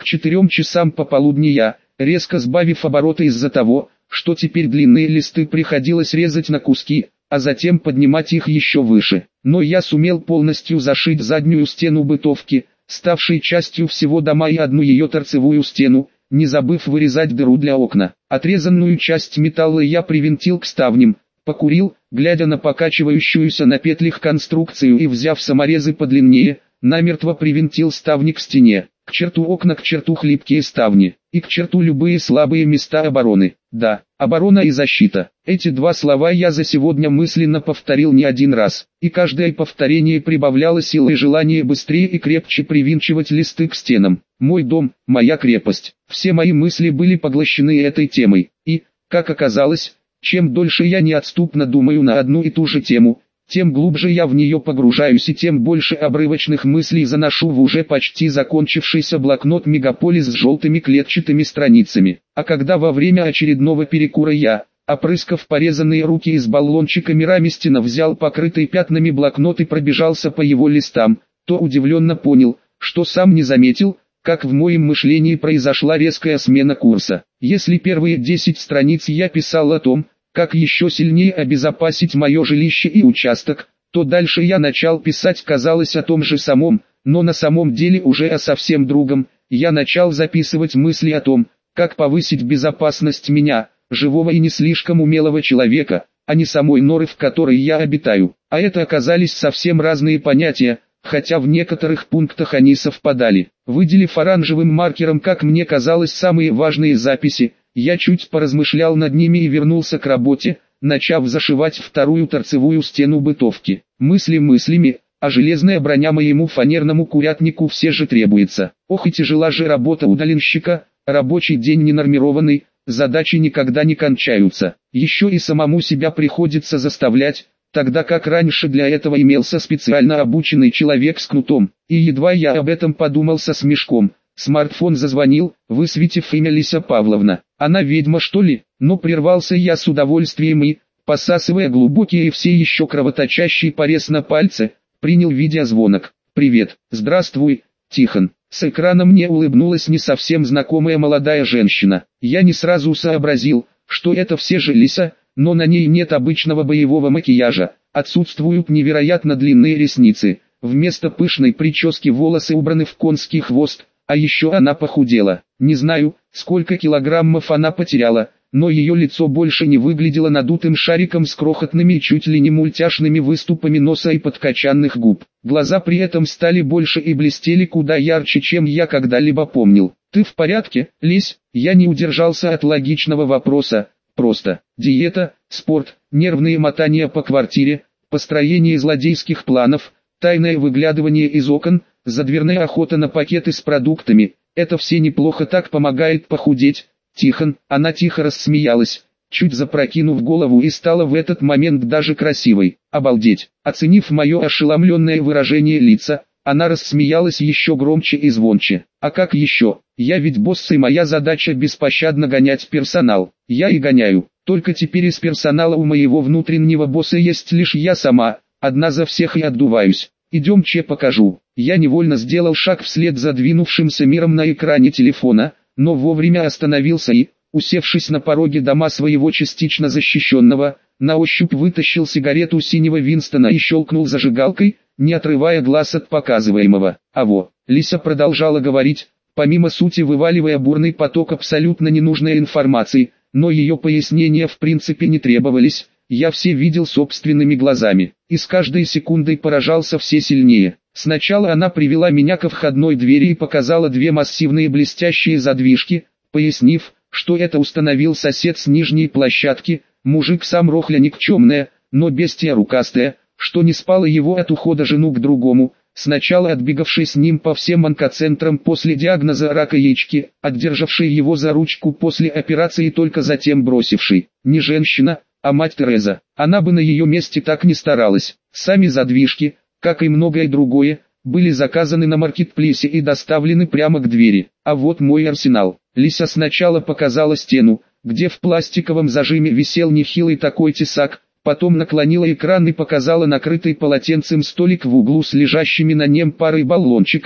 К 4 часам пополудни я, резко сбавив обороты из-за того, что теперь длинные листы приходилось резать на куски, а затем поднимать их еще выше. Но я сумел полностью зашить заднюю стену бытовки, ставшей частью всего дома, и одну ее торцевую стену, не забыв вырезать дыру для окна. Отрезанную часть металла я привинтил к ставням, покурил, глядя на покачивающуюся на петлях конструкцию, и, взяв саморезы подлиннее, намертво привинтил ставни к стене. К черту окна, к черту хлипкие ставни, и к черту любые слабые места обороны. Да, оборона и защита. Эти два слова я за сегодня мысленно повторил не один раз, и каждое повторение прибавляло силы и желание быстрее и крепче привинчивать листы к стенам. Мой дом, моя крепость. Все мои мысли были поглощены этой темой, и, как оказалось, чем дольше я неотступно думаю на одну и ту же тему, тем глубже я в нее погружаюсь, и тем больше обрывочных мыслей заношу в уже почти закончившийся блокнот «Мегаполис» с желтыми клетчатыми страницами. А когда во время очередного перекура я, опрыскав порезанные руки из баллончика Мирамистина, взял покрытый пятнами блокнот и пробежался по его листам, то удивленно понял, что сам не заметил, как в моем мышлении произошла резкая смена курса. Если первые 10 страниц я писал о том, как еще сильнее обезопасить мое жилище и участок, то дальше я начал писать, казалось, о том же самом, но на самом деле уже о совсем другом. Я начал записывать мысли о том, как повысить безопасность меня, живого и не слишком умелого человека, а не самой норы, в которой я обитаю. А это оказались совсем разные понятия, хотя в некоторых пунктах они совпадали. Выделив оранжевым маркером, как мне казалось, самые важные записи, я чуть поразмышлял над ними и вернулся к работе, начав зашивать вторую торцевую стену бытовки. Мысли мыслями, а железная броня моему фанерному курятнику все же требуется. Ох и тяжела же работа удаленщика, рабочий день ненормированный, задачи никогда не кончаются. Еще и самому себя приходится заставлять, тогда как раньше для этого имелся специально обученный человек с кнутом. И едва я об этом подумал со смешком, смартфон зазвонил, высветив имя Лися Павловна. Она ведьма, что ли? Но прервался я с удовольствием и, посасывая глубокий и все еще кровоточащий порез на пальце, принял видеозвонок. «Привет, здравствуй, Тихон». С экрана мне улыбнулась не совсем знакомая молодая женщина. Я не сразу сообразил, что это все же Лися, но на ней нет обычного боевого макияжа, отсутствуют невероятно длинные ресницы, вместо пышной прически волосы убраны в конский хвост, а еще она похудела. Не знаю, сколько килограммов она потеряла, но ее лицо больше не выглядело надутым шариком с крохотными и чуть ли не мультяшными выступами носа и подкачанных губ. Глаза при этом стали больше и блестели куда ярче, чем я когда-либо помнил. «Ты в порядке, Лись?» Я не удержался от логичного вопроса. «Просто. Диета, спорт, нервные мотания по квартире, построение злодейских планов, тайное выглядывание из окон, задверная охота на пакеты с продуктами. Это все неплохо так помогает похудеть, Тихон». Она тихо рассмеялась, чуть запрокинув голову, и стала в этот момент даже красивой. Обалдеть! Оценив мое ошеломленное выражение лица, она рассмеялась еще громче и звонче. «А как еще? Я ведь босс, и моя задача беспощадно гонять персонал. Я и гоняю. Только теперь из персонала у моего внутреннего босса есть лишь я сама, одна за всех, и отдуваюсь. Идем, покажу». Я невольно сделал шаг вслед за двинувшимся миром на экране телефона, но вовремя остановился и, усевшись на пороге дома своего частично защищенного, на ощупь вытащил сигарету синего Винстона и щелкнул зажигалкой, не отрывая глаз от показываемого. Лися продолжала говорить, помимо сути вываливая бурный поток абсолютно ненужной информации, но ее пояснения в принципе не требовались. Я все видел собственными глазами, и с каждой секундой поражался все сильнее. Сначала она привела меня ко входной двери и показала две массивные блестящие задвижки, пояснив, что это установил сосед с нижней площадки, мужик сам рохля никчемная, но бестия рукастая, что не спало его от ухода жену к другому, сначала отбегавший с ним по всем онкоцентрам после диагноза рака яички, отдержавший его за ручку после операции и только затем бросивший. Не женщина, а мать Тереза. Она бы на ее месте так не старалась. Сами задвижки, как и многое другое, были заказаны на маркетплейсе и доставлены прямо к двери. А вот мой арсенал. Лися сначала показала стену, где в пластиковом зажиме висел нехилый такой тесак, потом наклонила экран и показала накрытый полотенцем столик в углу с лежащими на нем парой баллончиков,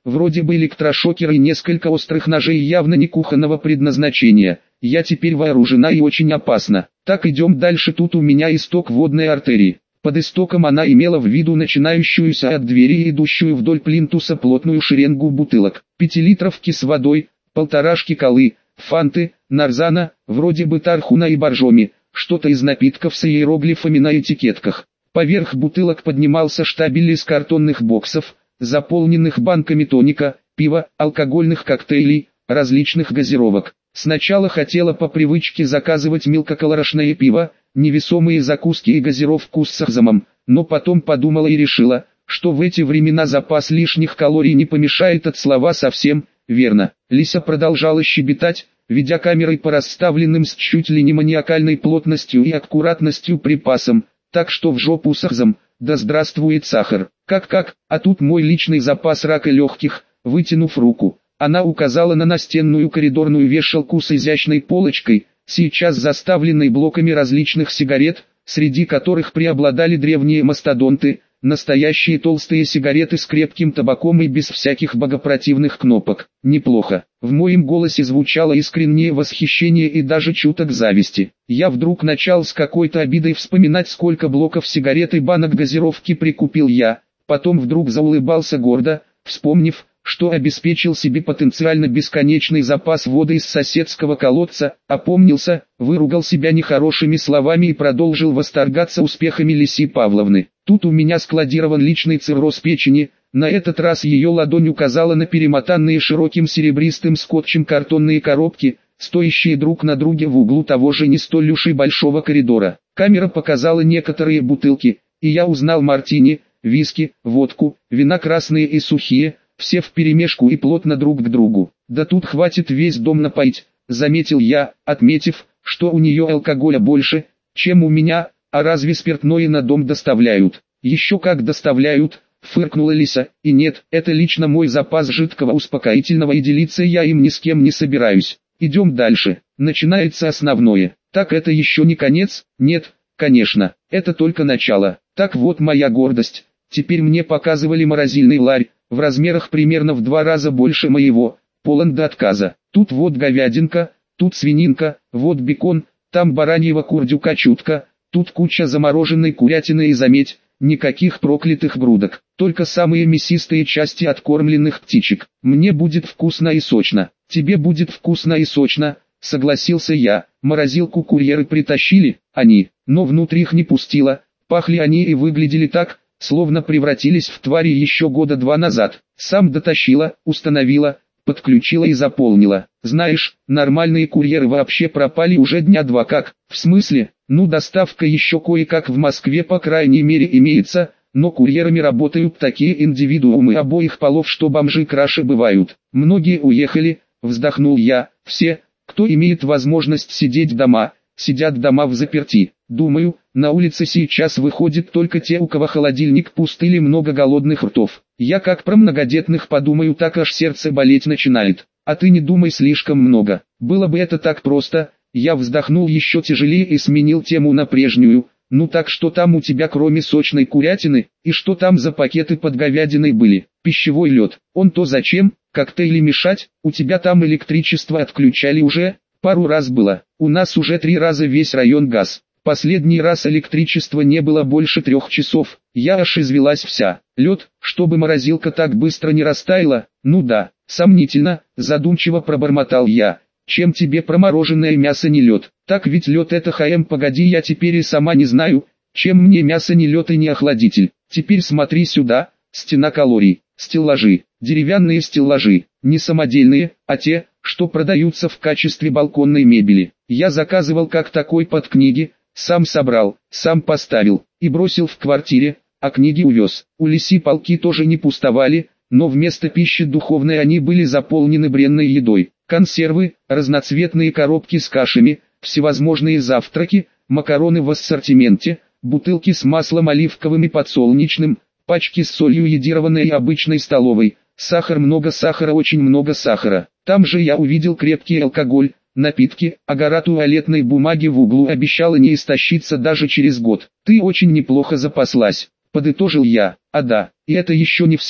вроде бы электрошокер и несколько острых ножей явно не кухонного предназначения. Я теперь вооружена и очень опасна. Так, идем дальше. Тут у меня исток водной артерии. Под истоком она имела в виду начинающуюся от двери и идущую вдоль плинтуса плотную шеренгу бутылок. 5-литровки с водой, полторашки колы, фанты, нарзана, вроде бы тархуна и боржоми, что-то из напитков с иероглифами на этикетках. Поверх бутылок поднимался штабель из картонных боксов, заполненных банками тоника, пива, алкогольных коктейлей, различных газировок. Сначала хотела по привычке заказывать мелкокалорашное пиво, невесомые закуски и газировку с сахзамом, но потом подумала и решила, что в эти времена запас лишних калорий не помешает, от слова совсем, верно. Лися продолжала щебетать, ведя камерой по расставленным с чуть ли не маниакальной плотностью и аккуратностью припасам, так что в жопу сахзам, да здравствует сахар. Как, а тут мой личный запас рака легких. Вытянув руку, она указала на настенную коридорную вешалку с изящной полочкой, сейчас заставленной блоками различных сигарет, среди которых преобладали древние мастодонты, настоящие толстые сигареты с крепким табаком и без всяких богопротивных кнопок. Неплохо. В моем голосе звучало искреннее восхищение и даже чуток зависти. Я вдруг начал с какой-то обидой вспоминать, сколько блоков сигарет и банок газировки прикупил я, потом вдруг заулыбался гордо, вспомнив, что обеспечил себе потенциально бесконечный запас воды из соседского колодца, опомнился, выругал себя нехорошими словами и продолжил восторгаться успехами Лиси Павловны. Тут у меня складирован личный цирроз печени, на этот раз ее ладонь указала на перемотанные широким серебристым скотчем картонные коробки, стоящие друг на друге в углу того же не столь уж и большого коридора. Камера показала некоторые бутылки, и я узнал мартини, виски, водку, вина красные и сухие, все вперемешку и плотно друг к другу. Да тут хватит весь дом напоить, заметил я, отметив, что у нее алкоголя больше, чем у меня, а разве спиртное на дом доставляют? Еще как доставляют, фыркнула Лиса, и нет, это лично мой запас жидкого успокоительного и делиться я им ни с кем не собираюсь. Идем дальше, начинается основное. Так это еще не конец? Нет, конечно, это только начало. Так вот моя гордость. Теперь мне показывали морозильный ларь, в размерах примерно в 2 раза больше моего, полон до отказа. Тут вот говядинка, тут свининка, вот бекон, там бараньего курдюка чутка, тут куча замороженной курятины и заметь, никаких проклятых грудок, только самые мясистые части откормленных птичек. Мне будет вкусно и сочно, тебе будет вкусно и сочно, согласился я. Морозилку курьеры притащили, но внутрь их не пустила, пахли они и выглядели так, словно превратились в твари еще года 2 назад. Сам дотащила, установила, подключила и заполнила. Знаешь, нормальные курьеры вообще пропали уже дня 2 как. В смысле? Ну, доставка еще кое-как в Москве по крайней мере имеется, но курьерами работают такие индивидуумы обоих полов, что бомжи краше бывают. Многие уехали, вздохнул я. Все, кто имеет возможность сидеть дома, сидят дома взаперти. Думаю, на улице сейчас выходят только те, у кого холодильник пуст или много голодных ртов. Я как про многодетных подумаю, так аж сердце болеть начинает. А ты не думай слишком много. Было бы это так просто. Я вздохнул еще тяжелее и сменил тему на прежнюю. Ну так что там у тебя кроме сочной курятины, и что там за пакеты под говядиной были? Пищевой лед. Он то зачем? Коктейли мешать? У тебя там электричество отключали уже? Пару раз было. У нас уже 3 раза весь район газ. Последний раз электричества не было больше 3 часов. Я аж извелась вся. Лед, чтобы морозилка так быстро не растаяла? Ну да, сомнительно, задумчиво пробормотал я. Чем тебе промороженное мясо не лед? Так ведь лед это погоди, я теперь и сама не знаю, чем мне мясо не лед и не охладитель. Теперь смотри сюда, стена калорий, стеллажи, деревянные стеллажи, не самодельные, а те, что продаются в качестве балконной мебели. Я заказывал как такой под книги, сам собрал, сам поставил и бросил в квартире, а книги увез. У Лиси полки тоже не пустовали, но вместо пищи духовной они были заполнены бренной едой. Консервы, разноцветные коробки с кашами, всевозможные завтраки, макароны в ассортименте, бутылки с маслом оливковым и подсолнечным, пачки с солью йодированной и обычной столовой, сахар, много сахара, очень много сахара. Там же я увидел крепкий алкоголь, напитки, а гора туалетной бумаги в углу обещала не истощиться даже через год. Ты очень неплохо запаслась, подытожил я. А да, и это еще не все.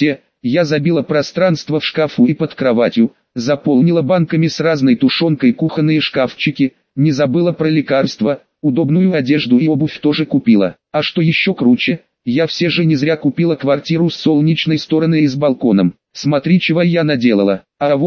Я забила пространство в шкафу и под кроватью, заполнила банками с разной тушенкой кухонные шкафчики, не забыла про лекарства, удобную одежду и обувь тоже купила. А что еще круче, я все же не зря купила квартиру с солнечной стороны и с балконом. Смотри, чего я наделала.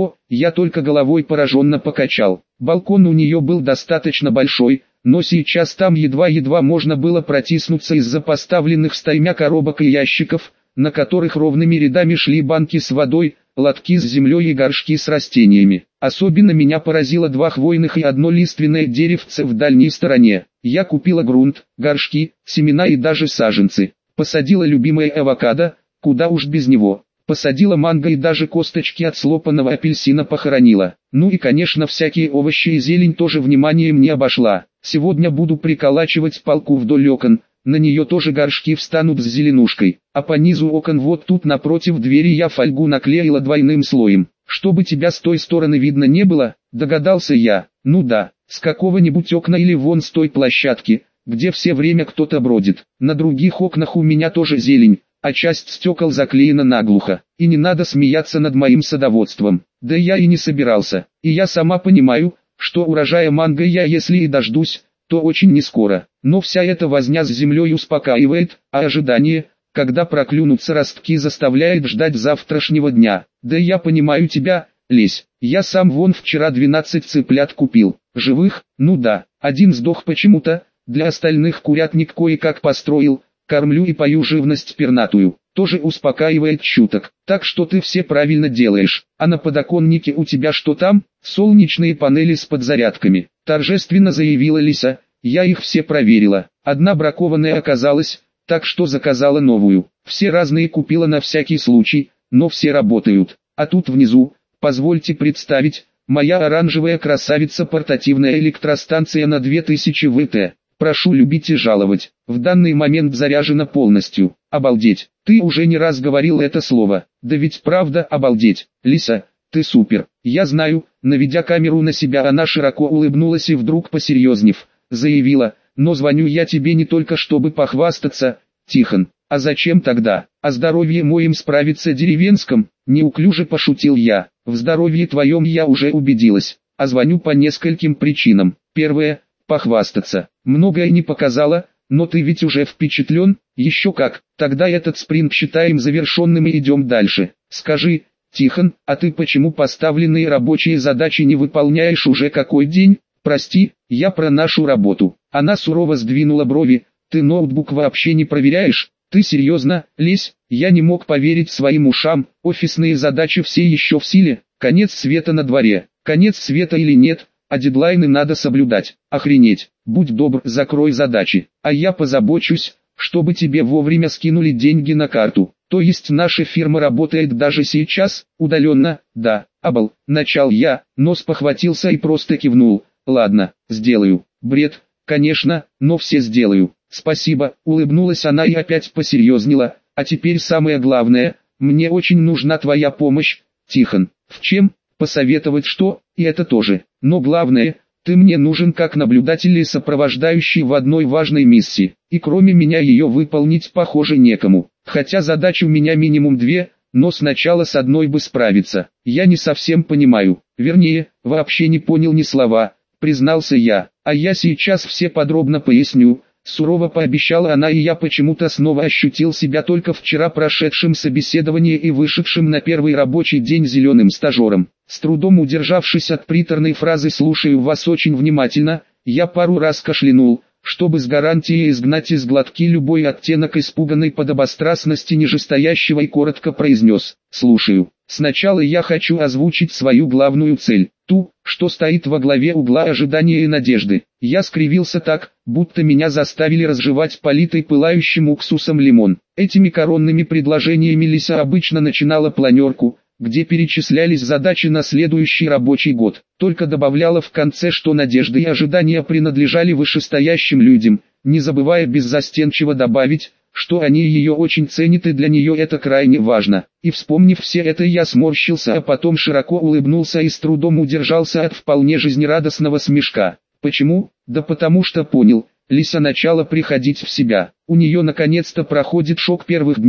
Я только головой пораженно покачал. Балкон у нее был достаточно большой, но сейчас там едва-едва можно было протиснуться из-за поставленных стаймя коробок и ящиков, на которых ровными рядами шли банки с водой, лотки с землей и горшки с растениями. Особенно меня поразило 2 хвойных и 1 лиственное деревце в дальней стороне. Я купила грунт, горшки, семена и даже саженцы. Посадила любимое авокадо, куда уж без него. Посадила манго и даже косточки от слопанного апельсина похоронила. Ну и конечно всякие овощи и зелень тоже вниманием не обошла. Сегодня буду приколачивать палку вдоль окон, на нее тоже горшки встанут с зеленушкой. А по низу окон вот тут напротив двери я фольгу наклеила двойным слоем. Чтобы тебя с той стороны видно не было, догадался я. Ну да, с какого-нибудь окна или вон с той площадки, где все время кто-то бродит. На других окнах у меня тоже зелень, а часть стекол заклеена наглухо. И не надо смеяться над моим садоводством. Да я и не собирался. И я сама понимаю, что урожая манго я если и дождусь, то очень нескоро. Но вся эта возня с землей успокаивает, а ожидание, когда проклюнутся ростки, заставляет ждать завтрашнего дня. Да я понимаю тебя, Лесь. Я сам вон вчера 12 цыплят купил. Живых, ну да, 1 сдох почему-то, для остальных курятник кое-как построил. Кормлю и пою живность пернатую, тоже успокаивает чуток. Так что ты все правильно делаешь. А на подоконнике у тебя что там? Солнечные панели с подзарядками. Торжественно заявила Лиса. Я их все проверила. Одна бракованная оказалась, так что заказала новую. Все разные купила на всякий случай, но все работают. А тут внизу, позвольте представить, моя оранжевая красавица портативная электростанция на 2000 Вт. Прошу любить и жаловать. В данный момент заряжена полностью. Обалдеть. Ты уже не раз говорил это слово. Да ведь правда обалдеть. Лиса, ты супер. Я знаю. Наведя камеру на себя, она широко улыбнулась и вдруг посерьезнев, заявила: но звоню я тебе не только чтобы похвастаться, Тихон. А зачем тогда? О здоровье моем справиться деревенском? Неуклюже пошутил я. В здоровье твоем я уже убедилась. А звоню по нескольким причинам. Первое. Похвастаться. Многое не показала, но ты ведь уже впечатлен? Еще как. Тогда этот спринт считаем завершенным и идем дальше. Скажи, Тихон, а ты почему поставленные рабочие задачи не выполняешь уже какой день? Прости, я про нашу работу. Она сурово сдвинула брови. Ты ноутбук вообще не проверяешь? Ты серьезно, Лесь? Я не мог поверить своим ушам. Офисные задачи все еще в силе. Конец света на дворе. Конец света или нет? А дедлайны надо соблюдать. Охренеть. Будь добр, закрой задачи. А я позабочусь, чтобы тебе вовремя скинули деньги на карту. То есть наша фирма работает даже сейчас, удаленно? Да, начал я, но спохватился и просто кивнул. Ладно, сделаю. Бред, конечно, но все сделаю. Спасибо, улыбнулась она и опять посерьезнела. А теперь самое главное, мне очень нужна твоя помощь, Тихон. В чем? Посоветовать что? И это тоже. Но главное, ты мне нужен как наблюдатель и сопровождающий в одной важной миссии. И кроме меня ее выполнить похоже некому. Хотя задач у меня минимум 2, но сначала с одной бы справиться. Я не совсем понимаю. Вернее, вообще не понял ни слова, признался я. А я сейчас все подробно поясню. Сурово пообещала она, и я почему-то снова ощутил себя только вчера прошедшим собеседование и вышедшим на первый рабочий день зеленым стажером. С трудом удержавшись от приторной фразы «слушаю вас очень внимательно», я пару раз кашлянул, чтобы с гарантией изгнать из глотки любой оттенок испуганной подобострастности нижестоящего, и коротко произнес: «Слушаю. Сначала я хочу озвучить свою главную цель, ту, что стоит во главе угла ожидания и надежды». Я скривился так, будто меня заставили разжевать политый пылающим уксусом лимон. Этими коронными предложениями Лиса обычно начинала планерку, где перечислялись задачи на следующий рабочий год, только добавляла в конце, что надежды и ожидания принадлежали вышестоящим людям, не забывая беззастенчиво добавить, что они ее очень ценят и для нее это крайне важно. И вспомнив все это, я сморщился, а потом широко улыбнулся и с трудом удержался от вполне жизнерадостного смешка. Почему? Да потому что понял, Лиса начала приходить в себя. У нее наконец-то проходит шок первых дней,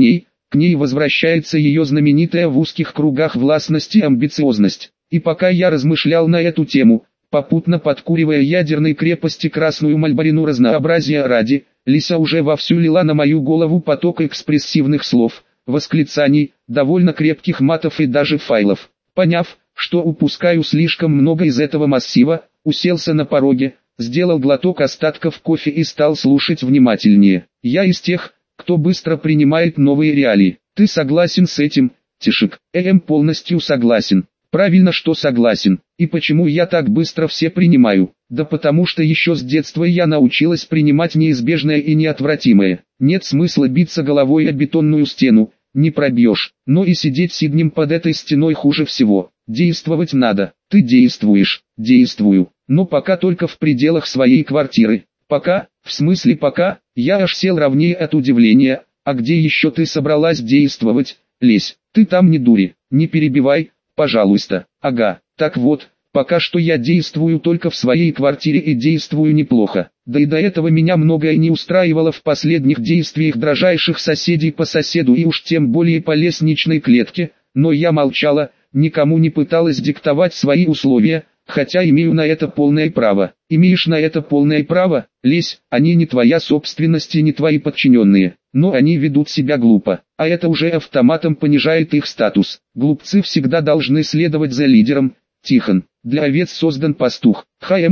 К ней возвращается ее знаменитая в узких кругах властность и амбициозность. И пока я размышлял на эту тему, попутно подкуривая ядерной крепости красную мальборину разнообразия ради, Лиса уже вовсю лила на мою голову поток экспрессивных слов, восклицаний, довольно крепких матов и даже файлов. Поняв, что упускаю слишком много из этого массива, уселся на пороге, сделал глоток остатков кофе и стал слушать внимательнее. Я из тех, кто быстро принимает новые реалии. Ты согласен с этим, Тишик? Полностью согласен. Правильно, что согласен. И почему я так быстро все принимаю? Да потому что еще с детства я научилась принимать неизбежное и неотвратимое. Нет смысла биться головой о бетонную стену, не пробьешь. Но и сидеть сиднем под этой стеной хуже всего. Действовать надо. Ты действуешь. Действую. Но пока только в пределах своей квартиры. Пока, в смысле пока, я аж сел ровнее от удивления. А где еще ты собралась действовать, Лесь? Ты там не дури, не перебивай, пожалуйста. Ага, так вот, пока что я действую только в своей квартире и действую неплохо. Да и до этого меня многое не устраивало в последних действиях дрожайших соседей по соседу и уж тем более по лестничной клетке, но я молчала, никому не пыталась диктовать свои условия, хотя имею на это полное право. Имеешь на это полное право, Лесь, они не твоя собственность и не твои подчиненные, но они ведут себя глупо, а это уже автоматом понижает их статус. Глупцы всегда должны следовать за лидером. Тихон, для овец создан пастух.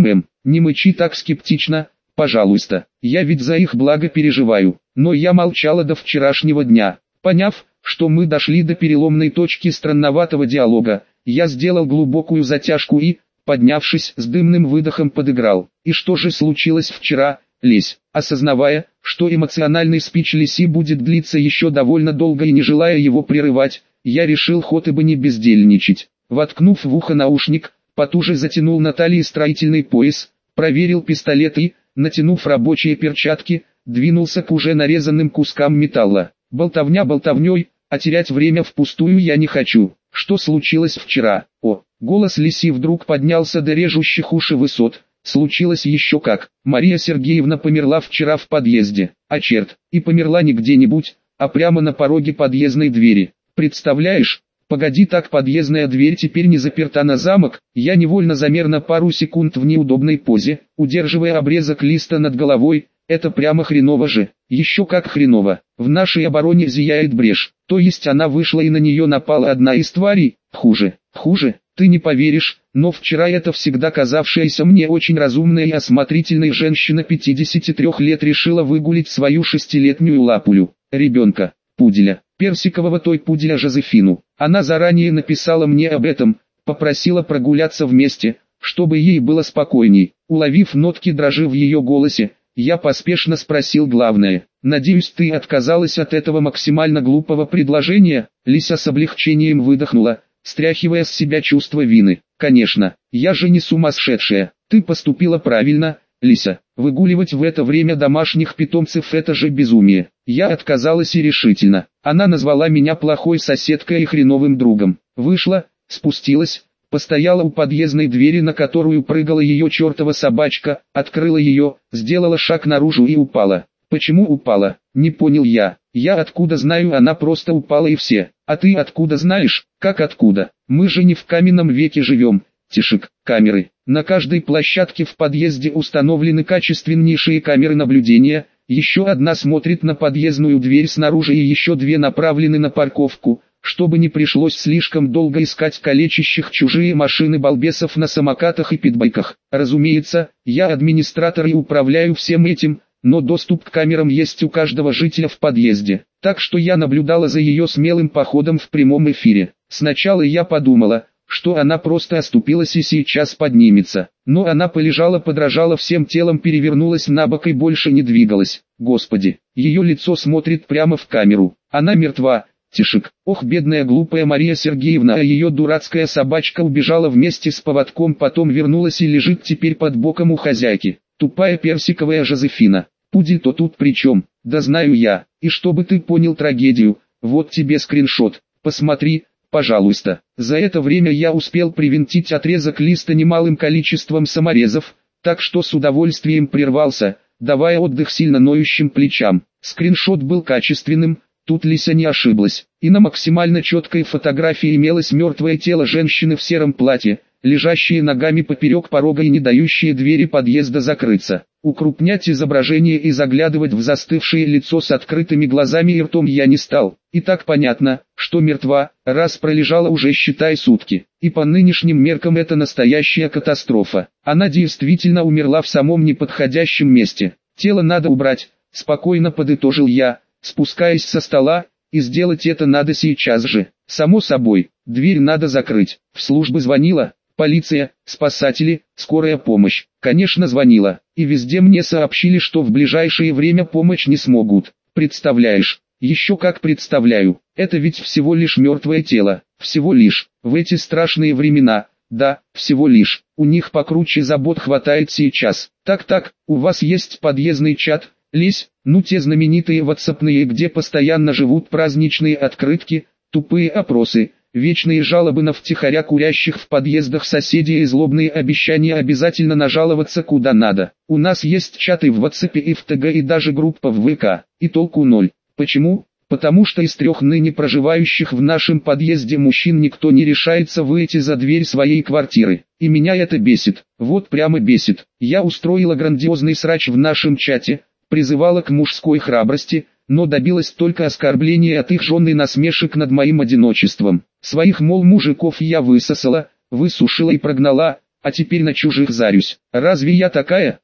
Не мычи так скептично, пожалуйста, я ведь за их благо переживаю. Но я молчала до вчерашнего дня. Поняв, что мы дошли до переломной точки странноватого диалога, я сделал глубокую затяжку и, поднявшись, с дымным выдохом подыграл. И что же случилось вчера, Лесь? Осознавая, что эмоциональный спич Лиси будет длиться еще довольно долго и не желая его прерывать, я решил хоть бы не бездельничать. Воткнув в ухо наушник, потуже затянул на талии строительный пояс, проверил пистолет и, натянув рабочие перчатки, двинулся к уже нарезанным кускам металла. Болтовня болтовней, а терять время впустую я не хочу. Что случилось вчера? Голос Лиси вдруг поднялся до режущих уши высот. Случилось еще как. Мария Сергеевна померла вчера в подъезде. А черт, и померла не где-нибудь, а прямо на пороге подъездной двери. Представляешь? Погоди, так подъездная дверь теперь не заперта на замок. Я невольно замер на пару секунд в неудобной позе, удерживая обрезок листа над головой. Это прямо хреново же. Еще как хреново. В нашей обороне зияет брешь. То есть она вышла и на нее напала одна из тварей? Хуже. Ты не поверишь, но вчера эта всегда казавшаяся мне очень разумная и осмотрительная женщина 53 лет решила выгулить свою 6-летнюю лапулю, ребенка, пуделя, персикового той пуделя Жозефину. Она заранее написала мне об этом, попросила прогуляться вместе, чтобы ей было спокойней. Уловив нотки дрожи в ее голосе, я поспешно спросил главное. «Надеюсь, ты отказалась от этого максимально глупого предложения?» Лися с облегчением выдохнула, стряхивая с себя чувство вины. «Конечно, я же не сумасшедшая. Ты поступила правильно, Лися. Выгуливать в это время домашних питомцев — это же безумие. Я отказалась и решительно. Она назвала меня плохой соседкой и хреновым другом. Вышла, спустилась, постояла у подъездной двери, на которую прыгала ее чертова собачка, открыла ее, сделала шаг наружу и упала. Почему упала? Не понял я. Я откуда знаю, она просто упала и все. А ты откуда знаешь? Как откуда? Мы же не в каменном веке живем. Тишик, камеры. На каждой площадке в подъезде установлены качественнейшие камеры наблюдения. Еще одна смотрит на подъездную дверь снаружи и еще две направлены на парковку, чтобы не пришлось слишком долго искать калечащих чужие машины балбесов на самокатах и питбайках. Разумеется, я администратор и управляю всем этим, но доступ к камерам есть у каждого жителя в подъезде. Так что я наблюдала за ее смелым походом в прямом эфире. Сначала я подумала, что она просто оступилась и сейчас поднимется. Но она полежала, подрожала всем телом, перевернулась на бок и больше не двигалась. Господи, ее лицо смотрит прямо в камеру. Она мертва. Тишик. Ох, бедная глупая Мария Сергеевна, а ее дурацкая собачка убежала вместе с поводком, потом вернулась и лежит теперь под боком у хозяйки. Тупая персиковая Жозефина. Пудель-то тут при чем? Да знаю я. И чтобы ты понял трагедию, вот тебе скриншот. Посмотри, пожалуйста. За это время я успел привинтить отрезок листа немалым количеством саморезов, так что с удовольствием прервался, давая отдых сильно ноющим плечам. Скриншот был качественным, Тут Лися не ошиблась, и на максимально четкой фотографии имелось мертвое тело женщины в сером платье, лежащие ногами поперек порога и не дающие двери подъезда закрыться. Укрупнять изображение и заглядывать в застывшее лицо с открытыми глазами и ртом я не стал. И так понятно, что мертва, раз пролежала уже считай сутки. И по нынешним меркам это настоящая катастрофа. Она действительно умерла в самом неподходящем месте. Тело надо убрать, спокойно подытожил я, спускаясь со стола, и сделать это надо сейчас же. Само собой, дверь надо закрыть. В службы звонила. Полиция, спасатели, скорая помощь. Конечно, звонила. И везде мне сообщили, что в ближайшее время помощь не смогут. Представляешь? Еще как представляю. Это ведь всего лишь мертвое тело. Всего лишь. В эти страшные времена. Да, всего лишь. У них покруче забот хватает сейчас. Так, у вас есть подъездный чат, Лесь? Ну те знаменитые ватсапные, где постоянно живут праздничные открытки, тупые опросы. Вечные жалобы на втихаря курящих в подъездах соседей и злобные обещания обязательно нажаловаться куда надо. У нас есть чаты в WhatsApp и в ТГ и даже группа в ВК. И толку ноль. Почему? Потому что из 3 ныне проживающих в нашем подъезде мужчин никто не решается выйти за дверь своей квартиры. И меня это бесит. Вот прямо бесит. Я устроила грандиозный срач в нашем чате, призывала к мужской храбрости, но добилась только оскорбления от их жен и насмешек над моим одиночеством. Своих, мол, мужиков я высосала, высушила и прогнала, а теперь на чужих зарюсь. Разве я такая,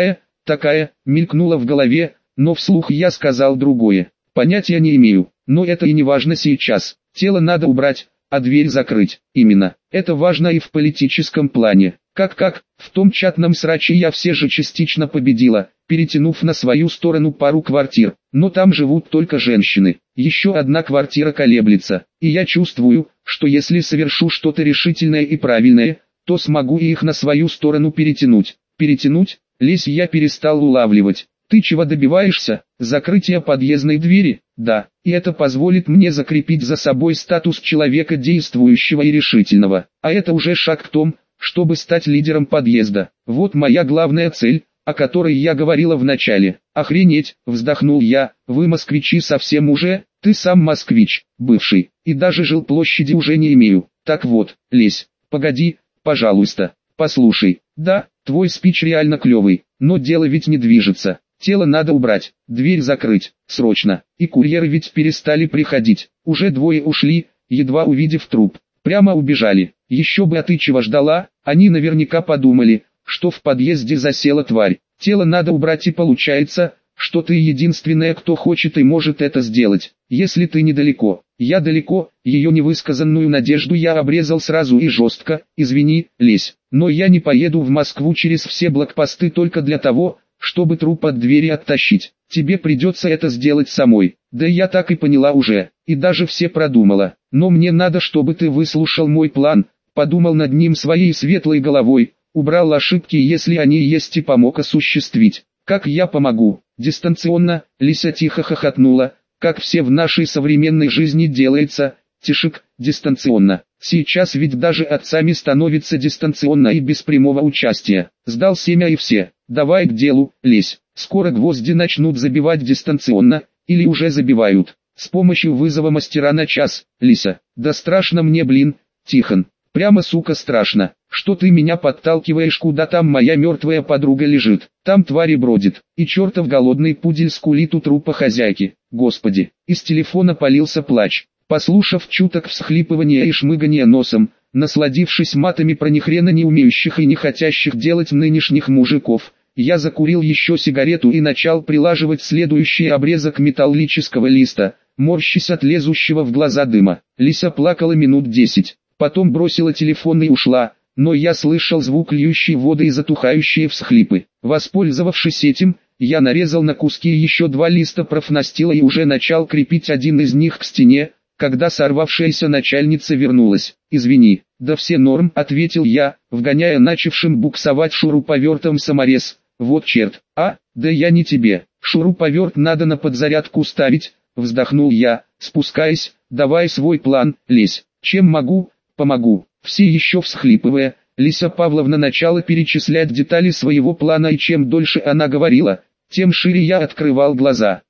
мелькнула в голове, но вслух я сказал другое. Понятия не имею, но это и не важно сейчас. Тело надо убрать, а дверь закрыть. Именно, это важно и в политическом плане. Как, в том чатном сраче я все же частично победила, перетянув на свою сторону пару квартир, но там живут только женщины. Еще одна квартира колеблется, и я чувствую, что если совершу что-то решительное и правильное, то смогу и их на свою сторону перетянуть. Перетянуть? Лесь, я перестал улавливать. Ты чего добиваешься? Закрытие подъездной двери? Да, и это позволит мне закрепить за собой статус человека действующего и решительного. А это уже шаг к тому, чтобы стать лидером подъезда. Вот моя главная цель, о которой я говорила в начале. Охренеть, вздохнул я, вы москвичи совсем уже? Ты сам москвич, бывший, и даже жилплощади уже не имею. Так вот, Лесь, погоди, пожалуйста, послушай. Да, твой спич реально клевый, но дело ведь не движется. Тело надо убрать, дверь закрыть, срочно. И курьеры ведь перестали приходить. Уже 2 ушли, едва увидев труп. Прямо убежали. Еще бы, а ты чего ждала? Они наверняка подумали, что в подъезде засела тварь. Тело надо убрать, и получается, что ты единственная, кто хочет и может это сделать. Если ты недалеко, я далеко, ее невысказанную надежду я обрезал сразу и жестко. Извини, Лесь, но я не поеду в Москву через все блокпосты только для того, чтобы труп от двери оттащить. Тебе придется это сделать самой. Да я так и поняла уже, и даже все продумала. Но мне надо, чтобы ты выслушал мой план, подумал над ним своей светлой головой, убрал ошибки, если они есть, и помог осуществить. Как я помогу? Дистанционно. Лися тихо хохотнула, как все в нашей современной жизни делается, тишек, дистанционно. Сейчас ведь даже отцами становится дистанционно и без прямого участия. Сдал семя и все. Давай к делу, Лесь. Скоро гвозди начнут забивать дистанционно, или уже забивают. С помощью вызова мастера на час, Лися. Да страшно мне, блин, Тихон. Прямо, сука, страшно. Что ты меня подталкиваешь, куда там моя мертвая подруга лежит? Там твари бродит, и чертов голодный пудель скулит у трупа хозяйки. Господи, из телефона полился плач. Послушав чуток всхлипывания и шмыгания носом, насладившись матами про нихрена не умеющих и не хотящих делать нынешних мужиков, я закурил еще сигарету и начал прилаживать следующий обрезок металлического листа, морщась от лезущего в глаза дыма. Лися плакала минут 10, потом бросила телефон и ушла, но я слышал звук льющей воды и затухающие всхлипы. Воспользовавшись этим, я нарезал на куски еще 2 листа профнастила и уже начал крепить один из них к стене, когда сорвавшаяся начальница вернулась. «Извини, да все норм», — ответил я, вгоняя начавшим буксовать шуруповертом саморез. «Вот черт, да я не тебе, шуруповерт надо на подзарядку ставить», — вздохнул я, спускаясь. «Давай свой план, Лесь, чем могу, помогу». Все еще всхлипывая, Лися Павловна начала перечислять детали своего плана, и чем дольше она говорила, тем шире я открывал глаза.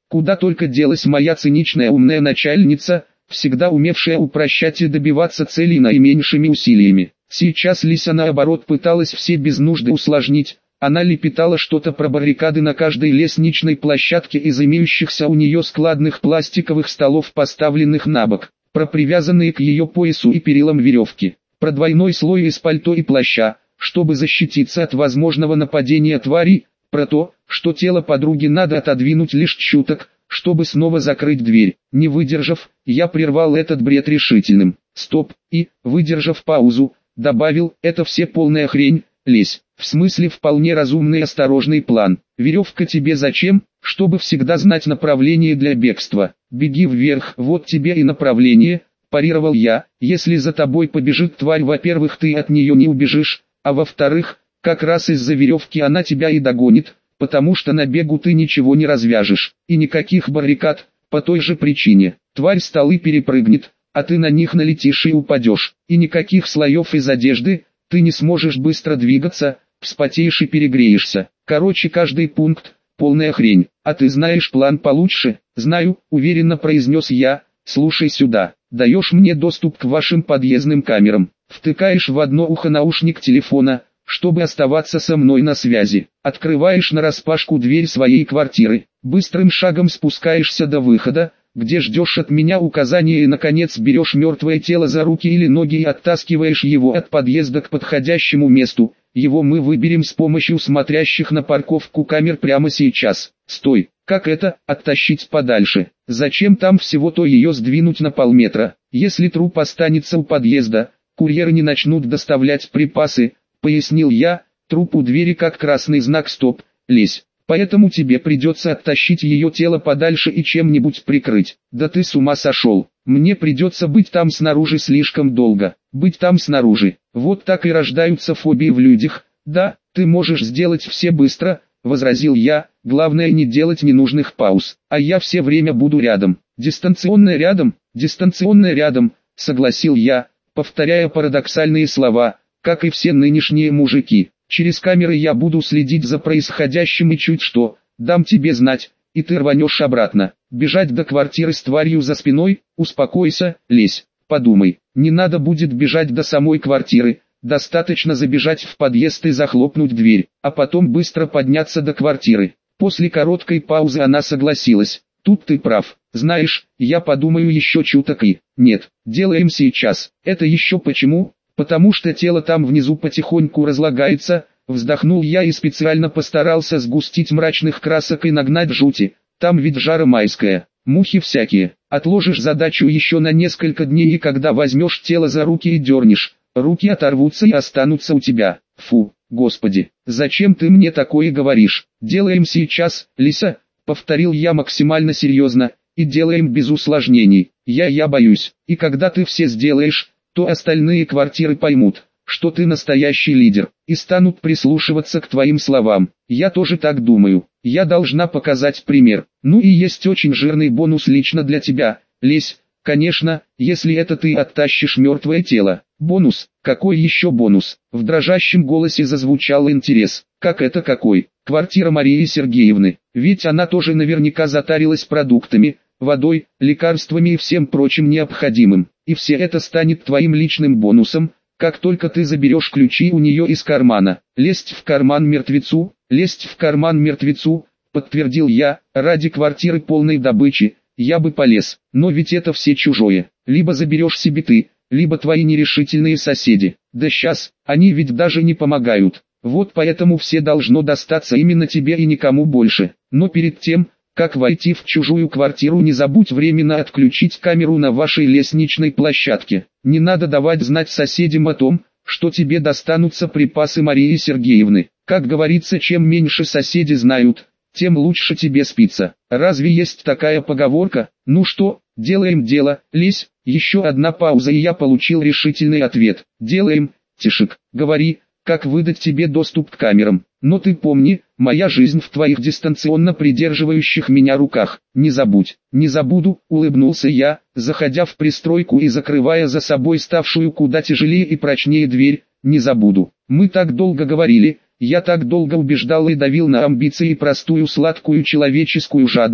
Куда только делась моя циничная умная начальница, всегда умевшая упрощать и добиваться целей наименьшими усилиями. Сейчас Лися наоборот пыталась все без нужды усложнить. Она лепетала что-то про баррикады на каждой лестничной площадке из имеющихся у нее складных пластиковых столов, поставленных на бок, про привязанные к ее поясу и перилам веревки, про двойной слой из пальто и плаща, чтобы защититься от возможного нападения тварей, про то, что тело подруги надо отодвинуть лишь чуток, чтобы снова закрыть дверь. Не выдержав, я прервал этот бред решительным «стоп» и, выдержав паузу, добавил «это все полная хрень, Лесь, в смысле вполне разумный и осторожный план. Веревка тебе зачем? Чтобы всегда знать направление для бегства. Беги вверх, вот тебе и направление», парировал я. «Если за тобой побежит тварь, во-первых, ты от нее не убежишь, а во-вторых, как раз из-за веревки она тебя и догонит, потому что на бегу ты ничего не развяжешь, и никаких баррикад, по той же причине. Тварь столы перепрыгнет, а ты на них налетишь и упадешь, и никаких слоев из одежды, ты не сможешь быстро двигаться, вспотеешь и перегреешься. Короче, каждый пункт – полная хрень. А ты знаешь план получше?» «Знаю», – уверенно произнес я. «Слушай сюда, даешь мне доступ к вашим подъездным камерам, втыкаешь в одно ухо наушник телефона, чтобы оставаться со мной на связи, открываешь нараспашку дверь своей квартиры, быстрым шагом спускаешься до выхода, где ждешь от меня указания и наконец берешь мертвое тело за руки или ноги и оттаскиваешь его от подъезда к подходящему месту. Его мы выберем с помощью смотрящих на парковку камер прямо сейчас. Стой, как это, оттащить подальше? Зачем там всего-то ее сдвинуть на полметра? Если труп останется у подъезда, курьеры не начнут доставлять припасы, пояснил я. Труп у двери как красный знак «стоп», Лесь. Поэтому тебе придется оттащить ее тело подальше и чем-нибудь прикрыть. Да ты с ума сошел. Мне придется быть там снаружи слишком долго. Быть там снаружи. Вот так и рождаются фобии в людях. Да, ты можешь сделать все быстро, возразил я. Главное не делать ненужных пауз. А я все время буду рядом. Дистанционно рядом, согласил я, повторяя парадоксальные слова, как и все нынешние мужики. Через камеры я буду следить за происходящим и чуть что, дам тебе знать, и ты рванешь обратно. Бежать до квартиры с тварью за спиной? Успокойся, Лесь, подумай, не надо будет бежать до самой квартиры, достаточно забежать в подъезд и захлопнуть дверь, а потом быстро подняться до квартиры. После короткой паузы она согласилась. Тут ты прав, знаешь, я подумаю еще чуток и... Нет, делаем сейчас. Это еще почему? Потому что тело там внизу потихоньку разлагается, вздохнул я и специально постарался сгустить мрачных красок и нагнать жути. Там ведь жара майская, мухи всякие. Отложишь задачу еще на несколько дней, и когда возьмешь тело за руки и дернешь, руки оторвутся и останутся у тебя. Фу, господи, зачем ты мне такое говоришь? Делаем сейчас, Лиса, повторил я максимально серьезно, и делаем без усложнений. Я боюсь, и когда ты все сделаешь, то остальные квартиры поймут, что ты настоящий лидер, и станут прислушиваться к твоим словам. Я тоже так думаю. Я должна показать пример. Ну и есть очень жирный бонус лично для тебя, Лесь. Конечно, если это ты оттащишь мертвое тело. Бонус? Какой еще бонус? В дрожащем голосе зазвучал интерес. Как это какой? Квартира Марии Сергеевны. Ведь она тоже наверняка затарилась продуктами, водой, лекарствами и всем прочим необходимым. И все это станет твоим личным бонусом, как только ты заберешь ключи у нее из кармана. Лезть в карман мертвецу, подтвердил я. Ради квартиры полной добычи, я бы полез, но ведь это все чужое. Либо заберешь себе ты, либо твои нерешительные соседи. Да сейчас, они ведь даже не помогают. Вот поэтому все должно достаться именно тебе и никому больше. Но перед тем, как войти в чужую квартиру, не забудь временно отключить камеру на вашей лестничной площадке. Не надо давать знать соседям о том, что тебе достанутся припасы Марии Сергеевны. Как говорится, чем меньше соседи знают, тем лучше тебе спится. Разве есть такая поговорка? Ну что, делаем дело, Лесь. Еще одна пауза, и я получил решительный ответ. Делаем, Тишек, говори, как выдать тебе доступ к камерам. Но ты помни, моя жизнь в твоих дистанционно придерживающих меня руках. Не забудь. Не забуду, улыбнулся я, заходя в пристройку и закрывая за собой ставшую куда тяжелее и прочнее дверь. Не забуду. Мы так долго говорили, я так долго убеждал и давил на амбиции и простую сладкую человеческую жадность,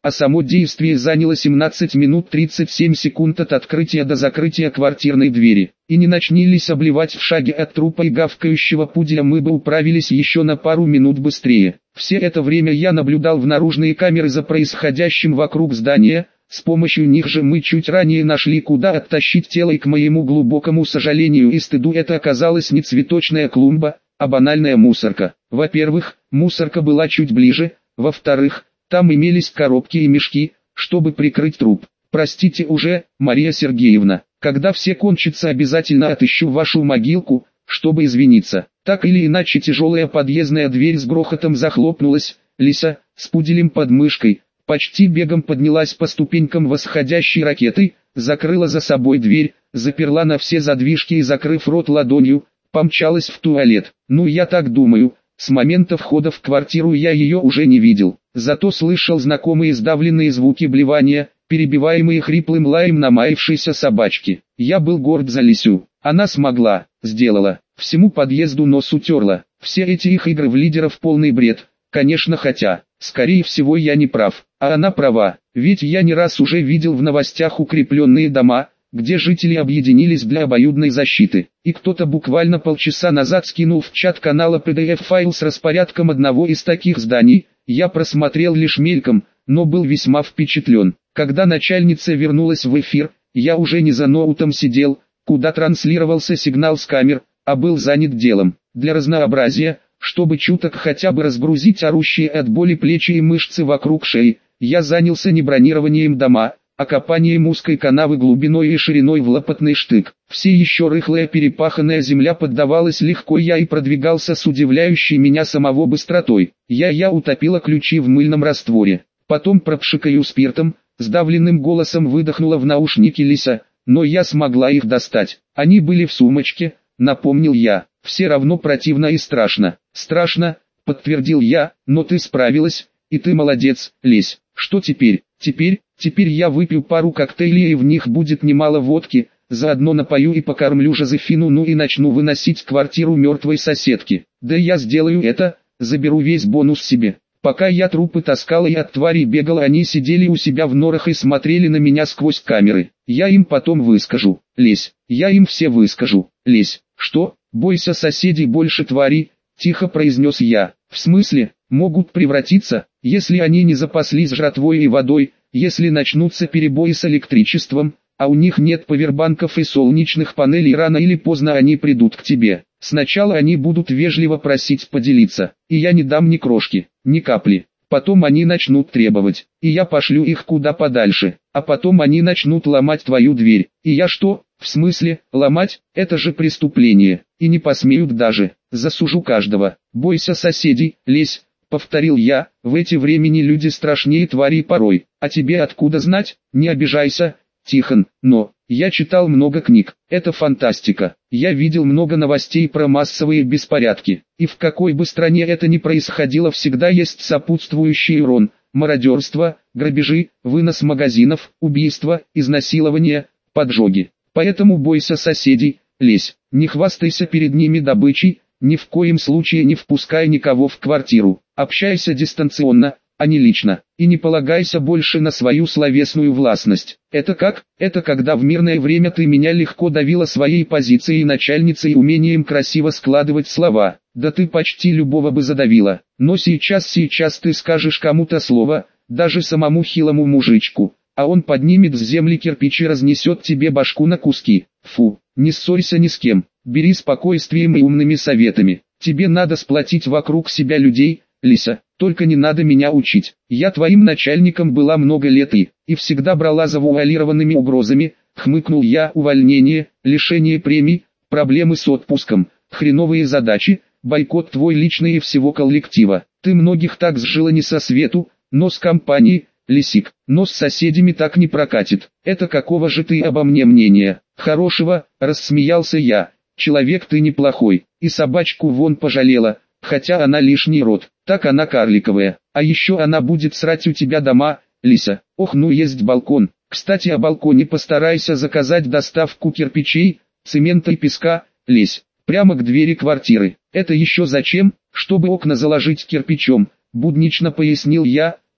а само действие заняло 17 минут 37 секунд от открытия до закрытия квартирной двери. И не начнились обливать в шаге от трупа и гавкающего пуделя, мы бы управились еще на пару минут быстрее. Все это время я наблюдал в наружные камеры за происходящим вокруг здания. С помощью них же мы чуть ранее нашли, куда оттащить тело, и к моему глубокому сожалению и стыду это оказалась не цветочная клумба, а банальная мусорка. Во-первых, мусорка была чуть ближе, во-вторых, там имелись коробки и мешки, чтобы прикрыть труп. Простите уже, Мария Сергеевна, когда все кончится, обязательно отыщу вашу могилку, чтобы извиниться. Так или иначе, тяжелая подъездная дверь с грохотом захлопнулась. Лиса, с пуделем под мышкой, почти бегом поднялась по ступенькам восходящей ракеты, закрыла за собой дверь, заперла на все задвижки и, закрыв рот ладонью, помчалась в туалет. Ну, я так думаю, с момента входа в квартиру я ее уже не видел, зато слышал знакомые сдавленные звуки блевания, перебиваемые хриплым лаем намаявшейся собачки. Я был горд за Лисю. Она смогла, сделала, всему подъезду нос утерла. Все эти их игры в лидеров полный бред, конечно, хотя, скорее всего, я не прав, а она права, ведь я не раз уже видел в новостях укрепленные дома, где жители объединились для обоюдной защиты, и кто-то буквально полчаса назад скинул в чат канала PDF-файл с распорядком одного из таких зданий. Я просмотрел лишь мельком, но был весьма впечатлен. Когда начальница вернулась в эфир, я уже не за ноутом сидел, куда транслировался сигнал с камер, а был занят делом. Для разнообразия, чтобы чуток хотя бы разгрузить орущие от боли плечи и мышцы вокруг шеи, я занялся не бронированием дома, а копанием узкой канавы глубиной и шириной в лопатный штык. Все еще рыхлая перепаханная земля поддавалась легко, я и продвигался с удивляющей меня самого быстротой. Я утопила ключи в мыльном растворе, потом пропшикаю спиртом, сдавленным голосом выдохнула в наушники Лиса, но я смогла их достать. Они были в сумочке, напомнил я. Все равно противно и страшно. Страшно, подтвердил я, но ты справилась, и ты молодец, Лесь. Что теперь? Теперь я выпью пару коктейлей, и в них будет немало водки, заодно напою и покормлю Жозефину, ну и начну выносить квартиру мертвой соседки. Да я сделаю это, заберу весь бонус себе. Пока я трупы таскала и от тварей бегала, они сидели у себя в норах и смотрели на меня сквозь камеры. Я им потом выскажу, Лесь, я им все выскажу, Лесь. Что? Бойся соседей больше, твари, тихо произнес я. В смысле, могут превратиться, если они не запаслись жратвой и водой, если начнутся перебои с электричеством, а у них нет павербанков и солнечных панелей, рано или поздно они придут к тебе. Сначала они будут вежливо просить поделиться, и я не дам ни крошки, ни капли. Потом они начнут требовать, и я пошлю их куда подальше, а потом они начнут ломать твою дверь. И я что? В смысле, ломать? Это же преступление, и не посмеют даже, засужу каждого. Бойся соседей, Лесь, повторил я, в эти времени люди страшнее тварей порой, а тебе откуда знать? Не обижайся, Тихон, но, я читал много книг, это фантастика, я видел много новостей про массовые беспорядки, и в какой бы стране это ни происходило, всегда есть сопутствующий урон, мародерство, грабежи, вынос магазинов, убийства, изнасилования, поджоги. Поэтому бойся соседей, Лесь, не хвастайся перед ними добычей, ни в коем случае не впускай никого в квартиру, общайся дистанционно, а не лично, и не полагайся больше на свою словесную властность. Это как? Это когда в мирное время ты меня легко давила своей позицией начальницы и умением красиво складывать слова. Да ты почти любого бы задавила. Но сейчас ты скажешь кому-то слово, даже самому хилому мужичку, а он поднимет с земли кирпич и разнесет тебе башку на куски. Фу, не ссорься ни с кем, бери спокойствием и умными советами. Тебе надо сплотить вокруг себя людей, Лиса, только не надо меня учить. Я твоим начальником была много лет и всегда брала завуалированными угрозами, хмыкнул я. Увольнение, лишение премий, проблемы с отпуском, хреновые задачи, бойкот твой личный и всего коллектива. Ты многих так сжила не со свету, но с компанией, Лисик, но с соседями так не прокатит. Это какого же ты обо мне мнения? Хорошего, рассмеялся я. Человек ты неплохой, и собачку вон пожалела, хотя она лишний род, так она карликовая. А еще она будет срать у тебя дома, Лиса. Ох, ну есть балкон. Кстати, о балконе постарайся заказать доставку кирпичей, цемента и песка, Лесь, прямо к двери квартиры. Это еще зачем? Чтобы окна заложить кирпичом, буднично пояснил я.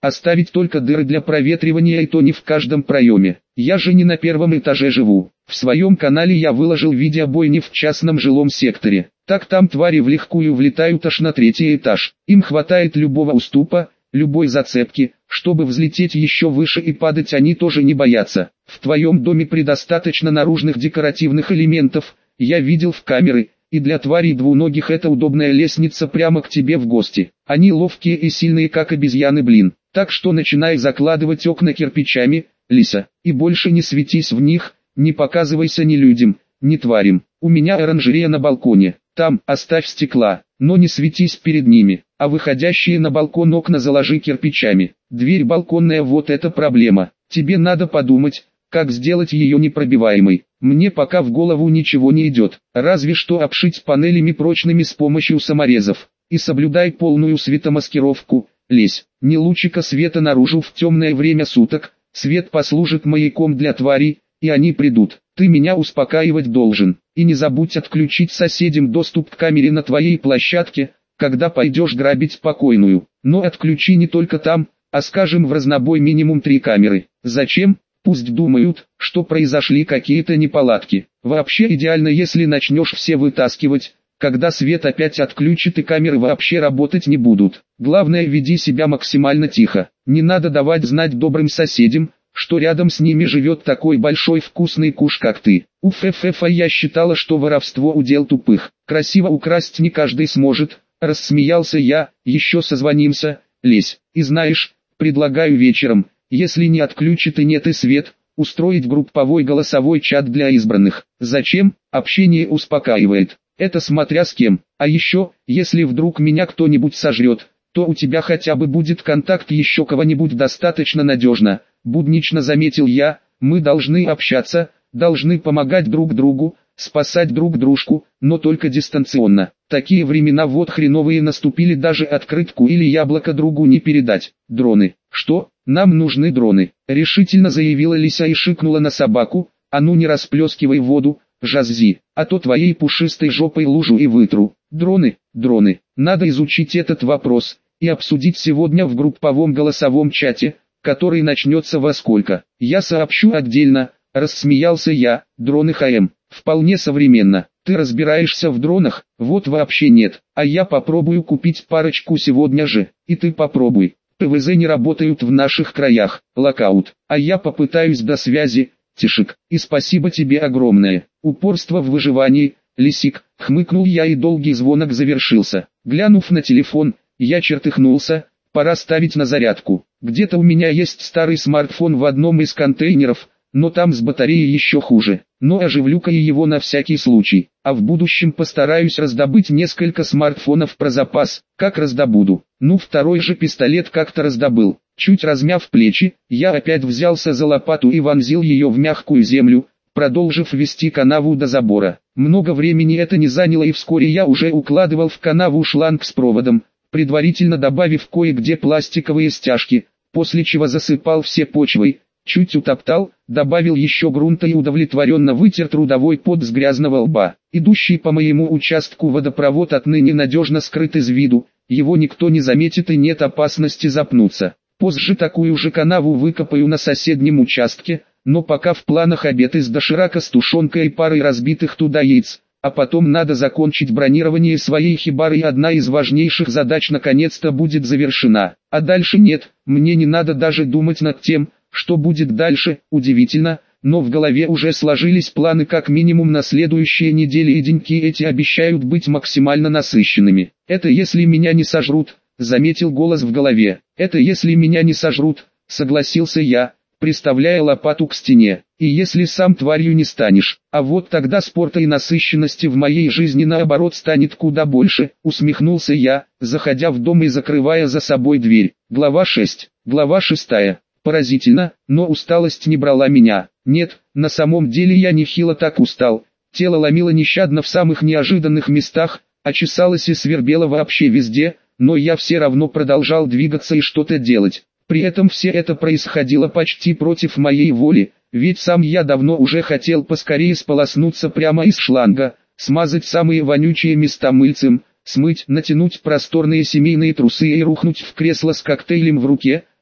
Оставить только дыры для проветривания, и то не в каждом проеме. Я же не на первом этаже живу. В своем канале я выложил видео бойни в частном жилом секторе. Так там твари влегкую влетают аж на 3-й этаж. Им хватает любого уступа, любой зацепки, чтобы взлететь еще выше, и падать они тоже не боятся. В твоем доме предостаточно наружных декоративных элементов, я видел в камеры, и для тварей двуногих это удобная лестница прямо к тебе в гости. Они ловкие и сильные, как обезьяны, блин. Так что начинай закладывать окна кирпичами, Лиса, и больше не светись в них, не показывайся ни людям, ни тварям. У меня оранжерея на балконе, там оставь стекла, но не светись перед ними, а выходящие на балкон окна заложи кирпичами. Дверь балконная, вот это проблема. Тебе надо подумать, как сделать ее непробиваемой. Мне пока в голову ничего не идет, разве что обшить панелями прочными с помощью саморезов. И соблюдай полную светомаскировку, Лезь, ни лучика света наружу в темное время суток, свет послужит маяком для тварей, и они придут. Ты меня успокаивать должен, и не забудь отключить соседям доступ к камере на твоей площадке, когда пойдешь грабить покойную. Но отключи не только там, а скажем в разнобой минимум 3 камеры. Зачем? Пусть думают, что произошли какие-то неполадки. Вообще идеально, если начнешь все вытаскивать, когда свет опять отключит и камеры вообще работать не будут. Главное, веди себя максимально тихо. Не надо давать знать добрым соседям, что рядом с ними живет такой большой вкусный куш, как ты. А я считала, что воровство удел тупых. Красиво украсть не каждый сможет, рассмеялся я. Еще созвонимся, Лезь. И знаешь, предлагаю вечером, если не отключит и нет и свет, устроить групповой голосовой чат для избранных. Зачем? Общение успокаивает. Это смотря с кем. А еще, если вдруг меня кто-нибудь сожрет, то у тебя хотя бы будет контакт еще кого-нибудь достаточно надежно. Буднично заметил я, мы должны общаться, должны помогать друг другу, спасать друг дружку, но только дистанционно. Такие времена вот хреновые наступили, даже открытку или яблоко другу не передать. Дроны. Что? Нам нужны дроны. Решительно заявила Лися и шикнула на собаку. А ну не расплескивай воду, Жаззи, а то твоей пушистой жопой лужу и вытру. Дроны, дроны. Надо изучить этот вопрос и обсудить сегодня в групповом голосовом чате, который начнется во сколько. Я сообщу отдельно, рассмеялся я. Дроны ХМ. Вполне современно. Ты разбираешься в дронах? Вот вообще нет. А я попробую купить парочку сегодня же. И ты попробуй. ПВЗ не работают в наших краях. Локаут. А я попытаюсь до связи. Тишик. И спасибо тебе огромное. Упорство в выживании, Лисик. Хмыкнул я, и долгий звонок завершился. Глянув на телефон, я чертыхнулся. Пора ставить на зарядку. Где-то у меня есть старый смартфон в одном из контейнеров, но там с батареей еще хуже. Но оживлю-ка и его на всякий случай. А в будущем постараюсь раздобыть несколько смартфонов про запас. Как раздобуду? Ну, второй же пистолет как-то раздобыл. Чуть размяв плечи, я опять взялся за лопату и вонзил ее в мягкую землю, продолжив вести канаву до забора. Много времени это не заняло, и вскоре я уже укладывал в канаву шланг с проводом, предварительно добавив кое-где пластиковые стяжки, после чего засыпал все почвой, чуть утоптал, добавил еще грунта и удовлетворенно вытер трудовой пот с грязного лба. Идущий по моему участку водопровод отныне надежно скрыт из виду, его никто не заметит и нет опасности запнуться. Позже такую же канаву выкопаю на соседнем участке, но пока в планах обед из доширака с тушенкой и парой разбитых туда яиц, а потом надо закончить бронирование своей хибары, и одна из важнейших задач наконец-то будет завершена. А дальше нет, мне не надо даже думать над тем, что будет дальше. Удивительно, но в голове уже сложились планы как минимум на следующие недели, и деньки эти обещают быть максимально насыщенными. Это если меня не сожрут, заметил голос в голове. Это если меня не сожрут, согласился я, приставляя лопату к стене. И если сам тварью не станешь, а вот тогда спорта и насыщенности в моей жизни наоборот станет куда больше, усмехнулся я, заходя в дом и закрывая за собой дверь. Глава 6. Глава 6. Поразительно, но усталость не брала меня. Нет, на самом деле я нехило так устал. Тело ломило нещадно в самых неожиданных местах, а чесалось и свербело вообще везде, но я все равно продолжал двигаться и что-то делать. При этом все это происходило почти против моей воли, ведь сам я давно уже хотел поскорее сполоснуться прямо из шланга, смазать самые вонючие места мыльцем, смыть, натянуть просторные семейные трусы и рухнуть в кресло с коктейлем в руке,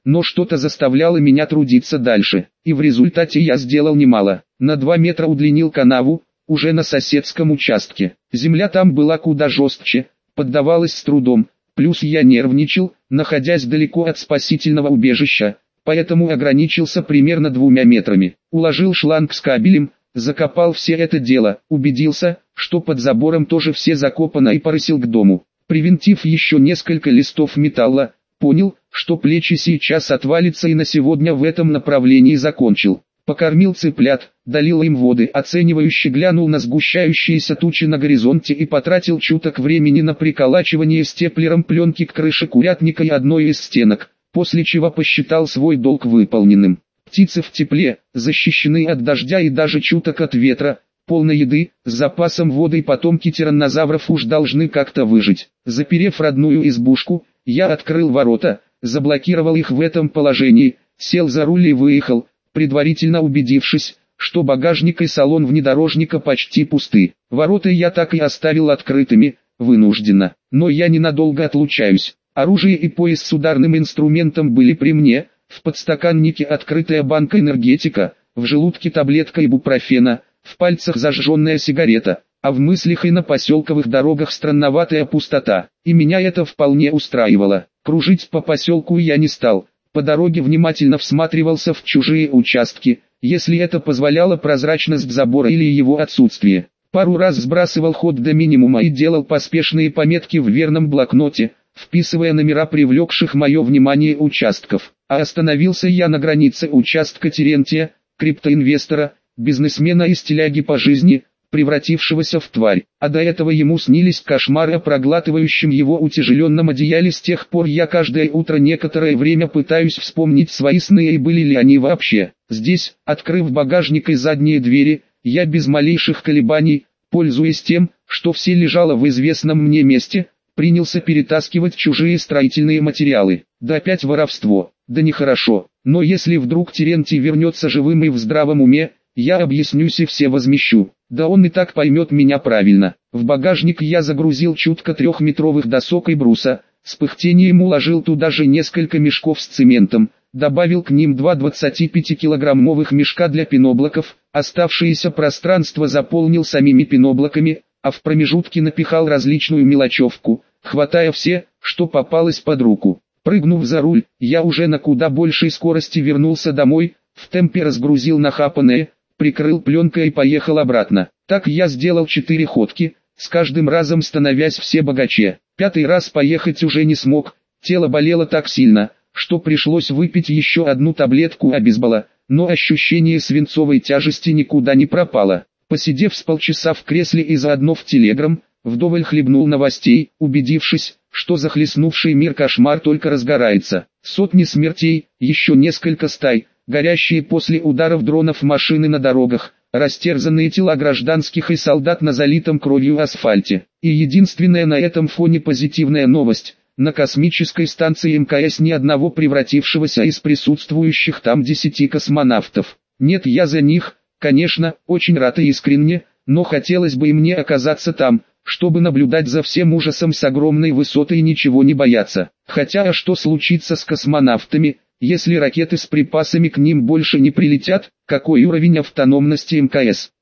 но что-то заставляло меня трудиться дальше, и в результате я сделал немало. На 2 метра удлинил канаву, уже на соседском участке. Земля там была куда жестче, поддавалась с трудом, плюс я нервничал, находясь далеко от спасительного убежища, поэтому ограничился примерно 2 метрами. Уложил шланг с кабелем, закопал все это дело, убедился, что под забором тоже все закопано, и порысил к дому. Привинтив еще несколько листов металла, понял, что плечи сейчас отвалится, и на сегодня в этом направлении закончил. Покормил цыплят, долил им воды, оценивающе глянул на сгущающиеся тучи на горизонте и потратил чуток времени на приколачивание степлером пленки к крыше курятника и одной из стенок, после чего посчитал свой долг выполненным. Птицы в тепле, защищены от дождя и даже чуток от ветра, полной еды, с запасом воды, и потомки тираннозавров уж должны как-то выжить. Заперев родную избушку, я открыл ворота, заблокировал их в этом положении, сел за руль и выехал, предварительно убедившись, что багажник и салон внедорожника почти пусты. Ворота я так и оставил открытыми, вынужденно, но я ненадолго отлучаюсь. Оружие и пояс с ударным инструментом были при мне, в подстаканнике открытая банка энергетика, в желудке таблетка ибупрофена, в пальцах зажженная сигарета, а в мыслях и на поселковых дорогах странноватая пустота. И меня это вполне устраивало. Кружить по поселку я не стал. По дороге внимательно всматривался в чужие участки, если это позволяло прозрачность забора или его отсутствие. Пару раз сбрасывал ход до минимума и делал поспешные пометки в верном блокноте, вписывая номера привлекших мое внимание участков. А остановился я на границе участка Терентия, криптоинвестора, бизнесмена из теляги по жизни, превратившегося в тварь, а до этого ему снились кошмары о проглатывающем его утяжеленном одеяле. С тех пор я каждое утро некоторое время пытаюсь вспомнить свои сны и были ли они вообще. Здесь, открыв багажник и задние двери, я без малейших колебаний, пользуясь тем, что все лежало в известном мне месте, принялся перетаскивать чужие строительные материалы. Да опять воровство, да нехорошо, но если вдруг Терентий вернется живым и в здравом уме, я объяснюсь и все возмещу. Да он и так поймет меня правильно. В багажник я загрузил чутко 3-метровых досок и бруса, с пыхтением уложил туда же несколько мешков с цементом, добавил к ним 2 25-килограммовых мешка для пеноблоков, оставшееся пространство заполнил самими пеноблоками, а в промежутке напихал различную мелочевку, хватая все, что попалось под руку. Прыгнув за руль, я уже на куда большей скорости вернулся домой, в темпе разгрузил нахапанное, прикрыл пленкой и поехал обратно. Так я сделал 4 ходки, с каждым разом становясь все богаче. 5-й раз поехать уже не смог, тело болело так сильно, что пришлось выпить еще 1 таблетку обезбола, но ощущение свинцовой тяжести никуда не пропало. Посидев с полчаса в кресле и заодно в телеграм, вдоволь хлебнул новостей, убедившись, что захлестнувший мир кошмар только разгорается. Сотни смертей, еще несколько стай, горящие после ударов дронов машины на дорогах, растерзанные тела гражданских и солдат на залитом кровью асфальте. И единственная на этом фоне позитивная новость: на космической станции МКС ни одного превратившегося из присутствующих там 10 космонавтов. Нет, я за них, конечно, очень рад и искренне, но хотелось бы и мне оказаться там, чтобы наблюдать за всем ужасом с огромной высоты и ничего не бояться. Хотя а что случится с космонавтами, если ракеты с припасами к ним больше не прилетят? Какой уровень автономности МКС?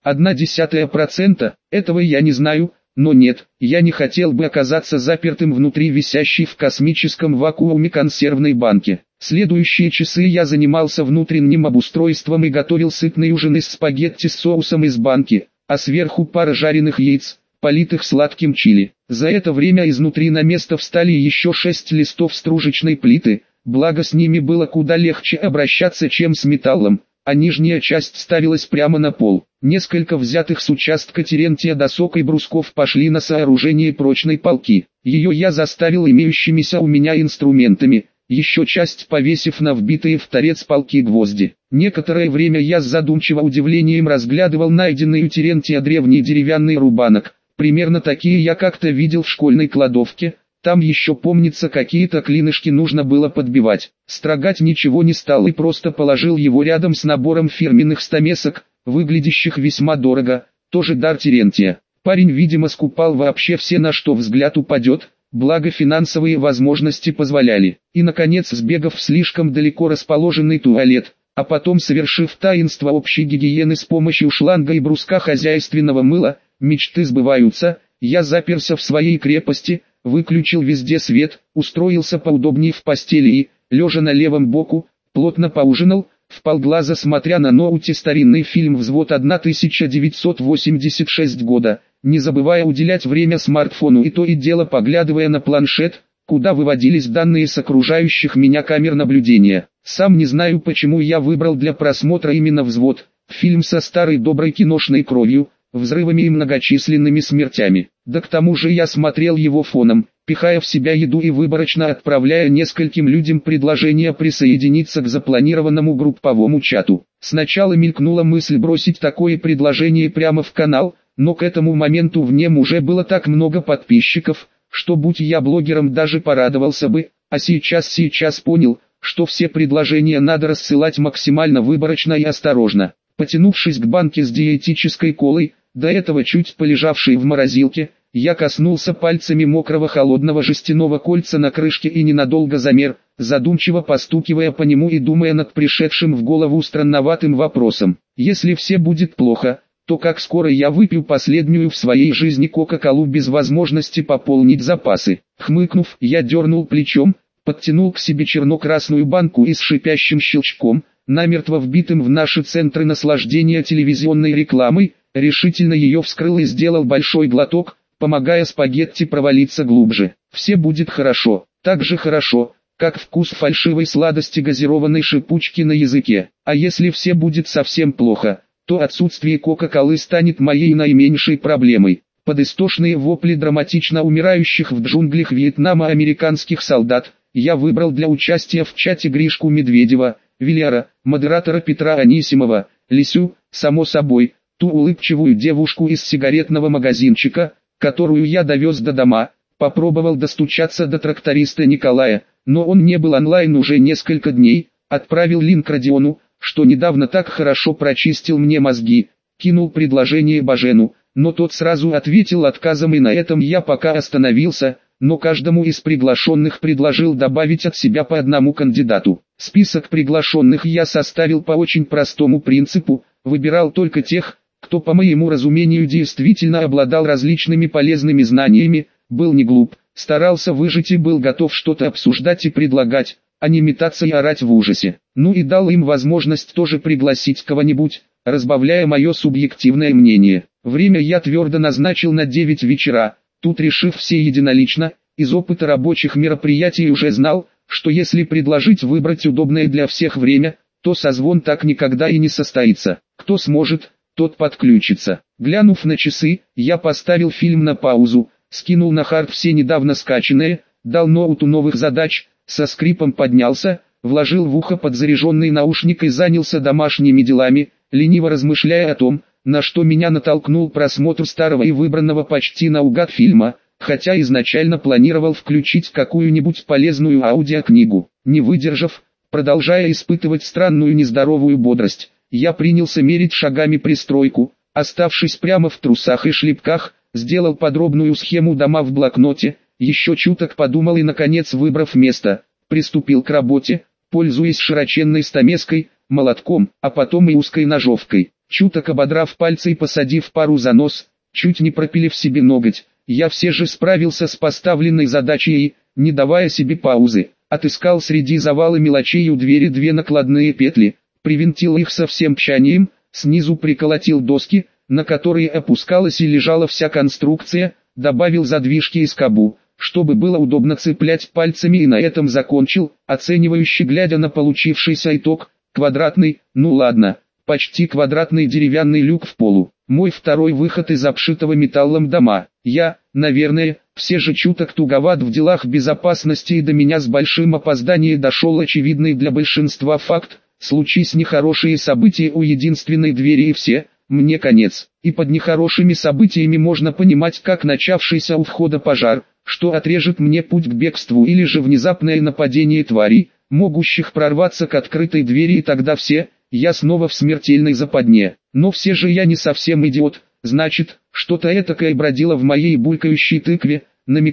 0,1%? Этого я не знаю, но нет, я не хотел бы оказаться запертым внутри висящей в космическом вакууме консервной банки. Следующие часы я занимался внутренним обустройством и готовил сытный ужин из спагетти с соусом из банки, а сверху пара жареных яиц, политых сладким чили. За это время изнутри на место встали еще 6 листов стружечной плиты, благо с ними было куда легче обращаться, чем с металлом, а нижняя часть ставилась прямо на пол. Несколько взятых с участка Терентия досок и брусков пошли на сооружение прочной полки. Ее я заставил имеющимися у меня инструментами, еще часть повесив на вбитые в торец полки гвозди. Некоторое время я с задумчивым удивлением разглядывал найденный у Терентия древний деревянный рубанок. Примерно такие я как-то видел в школьной кладовке, там еще помнится какие-то клинышки нужно было подбивать. Строгать ничего не стал и просто положил его рядом с набором фирменных стамесок, выглядящих весьма дорого, тоже дар Терентия. Парень видимо скупал вообще все, на что взгляд упадет, благо финансовые возможности позволяли. И наконец, сбегав в слишком далеко расположенный туалет, а потом совершив таинство общей гигиены с помощью шланга и бруска хозяйственного мыла, мечты сбываются, я заперся в своей крепости, выключил везде свет, устроился поудобнее в постели и, лежа на левом боку, плотно поужинал, вполглаза смотря на ноуте старинный фильм «Взвод 1986 года», не забывая уделять время смартфону и то и дело поглядывая на планшет, куда выводились данные с окружающих меня камер наблюдения. Сам не знаю, почему я выбрал для просмотра именно «Взвод», фильм со старой доброй киношной кровью, взрывами и многочисленными смертями. Да к тому же я смотрел его фоном, пихая в себя еду и выборочно отправляя нескольким людям предложение присоединиться к запланированному групповому чату. Сначала мелькнула мысль бросить такое предложение прямо в канал, но к этому моменту в нем уже было так много подписчиков, что будь я блогером даже порадовался бы, а сейчас понял, что все предложения надо рассылать максимально выборочно и осторожно. Потянувшись к банке с диетической колой, до этого чуть полежавшей в морозилке, я коснулся пальцами мокрого холодного жестяного кольца на крышке и ненадолго замер, задумчиво постукивая по нему и думая над пришедшим в голову странноватым вопросом. Если все будет плохо, то как скоро я выпью последнюю в своей жизни кока-колу без возможности пополнить запасы? Хмыкнув, я дернул плечом, подтянул к себе черно-красную банку и с шипящим щелчком, намертво вбитым в наши центры наслаждения телевизионной рекламой, решительно ее вскрыл и сделал большой глоток, помогая спагетти провалиться глубже. Все будет хорошо, так же хорошо, как вкус фальшивой сладости газированной шипучки на языке. А если все будет совсем плохо, то отсутствие кока-колы станет моей наименьшей проблемой. Под истошные вопли драматично умирающих в джунглях Вьетнама американских солдат, я выбрал для участия в чате Гришку Медведева, Вильяра, модератора Петра Анисимова, Лисю, само собой, ту улыбчивую девушку из сигаретного магазинчика, которую я довез до дома, попробовал достучаться до тракториста Николая, но он не был онлайн уже несколько дней, отправил линк Родиону, что недавно так хорошо прочистил мне мозги, кинул предложение Бажену, но тот сразу ответил отказом и на этом я пока остановился, но каждому из приглашенных предложил добавить от себя по одному кандидату. Список приглашенных я составил по очень простому принципу, выбирал только тех, кто по моему разумению действительно обладал различными полезными знаниями, был не глуп, старался выжить и был готов что-то обсуждать и предлагать, а не метаться и орать в ужасе. Ну и дал им возможность тоже пригласить кого-нибудь, разбавляя мое субъективное мнение. Время я твердо назначил на 9 вечера, тут решив все единолично, из опыта рабочих мероприятий уже знал, что если предложить выбрать удобное для всех время, то созвон так никогда и не состоится. Кто сможет, тот подключится. Глянув на часы, я поставил фильм на паузу, скинул на хард все недавно скачанные, дал ноуту новых задач, со скрипом поднялся, вложил в ухо подзаряженный наушник и занялся домашними делами, лениво размышляя о том, на что меня натолкнул просмотр старого и выбранного почти наугад фильма, хотя изначально планировал включить какую-нибудь полезную аудиокнигу. Не выдержав, продолжая испытывать странную нездоровую бодрость, я принялся мерить шагами пристройку, оставшись прямо в трусах и шлепках, сделал подробную схему дома в блокноте, еще чуток подумал и наконец, выбрав место, приступил к работе, пользуясь широченной стамеской, молотком, а потом и узкой ножовкой. Чуток ободрав пальцы и посадив пару за нос, чуть не пропилив себе ноготь, я все же справился с поставленной задачей и, не давая себе паузы, отыскал среди завала мелочей у двери 2 накладные петли, привинтил их со всем тщанием, снизу приколотил доски, на которые опускалась и лежала вся конструкция, добавил задвижки и скобу, чтобы было удобно цеплять пальцами, и на этом закончил, оценивающе глядя на получившийся итог. Квадратный, ну ладно, почти квадратный деревянный люк в полу. Мой второй выход из обшитого металлом дома. Я, наверное, все же чуток туговат в делах безопасности, и до меня с большим опозданием дошел очевидный для большинства факт: случись нехорошие события у единственной двери и все, мне конец. И под нехорошими событиями можно понимать как начавшийся у входа пожар, что отрежет мне путь к бегству, или же внезапное нападение тварей, могущих прорваться к открытой двери, и тогда я снова в смертельной западне. Но все же я не совсем идиот, значит, что-то этакое бродило в моей булькающей тыкве, намекая,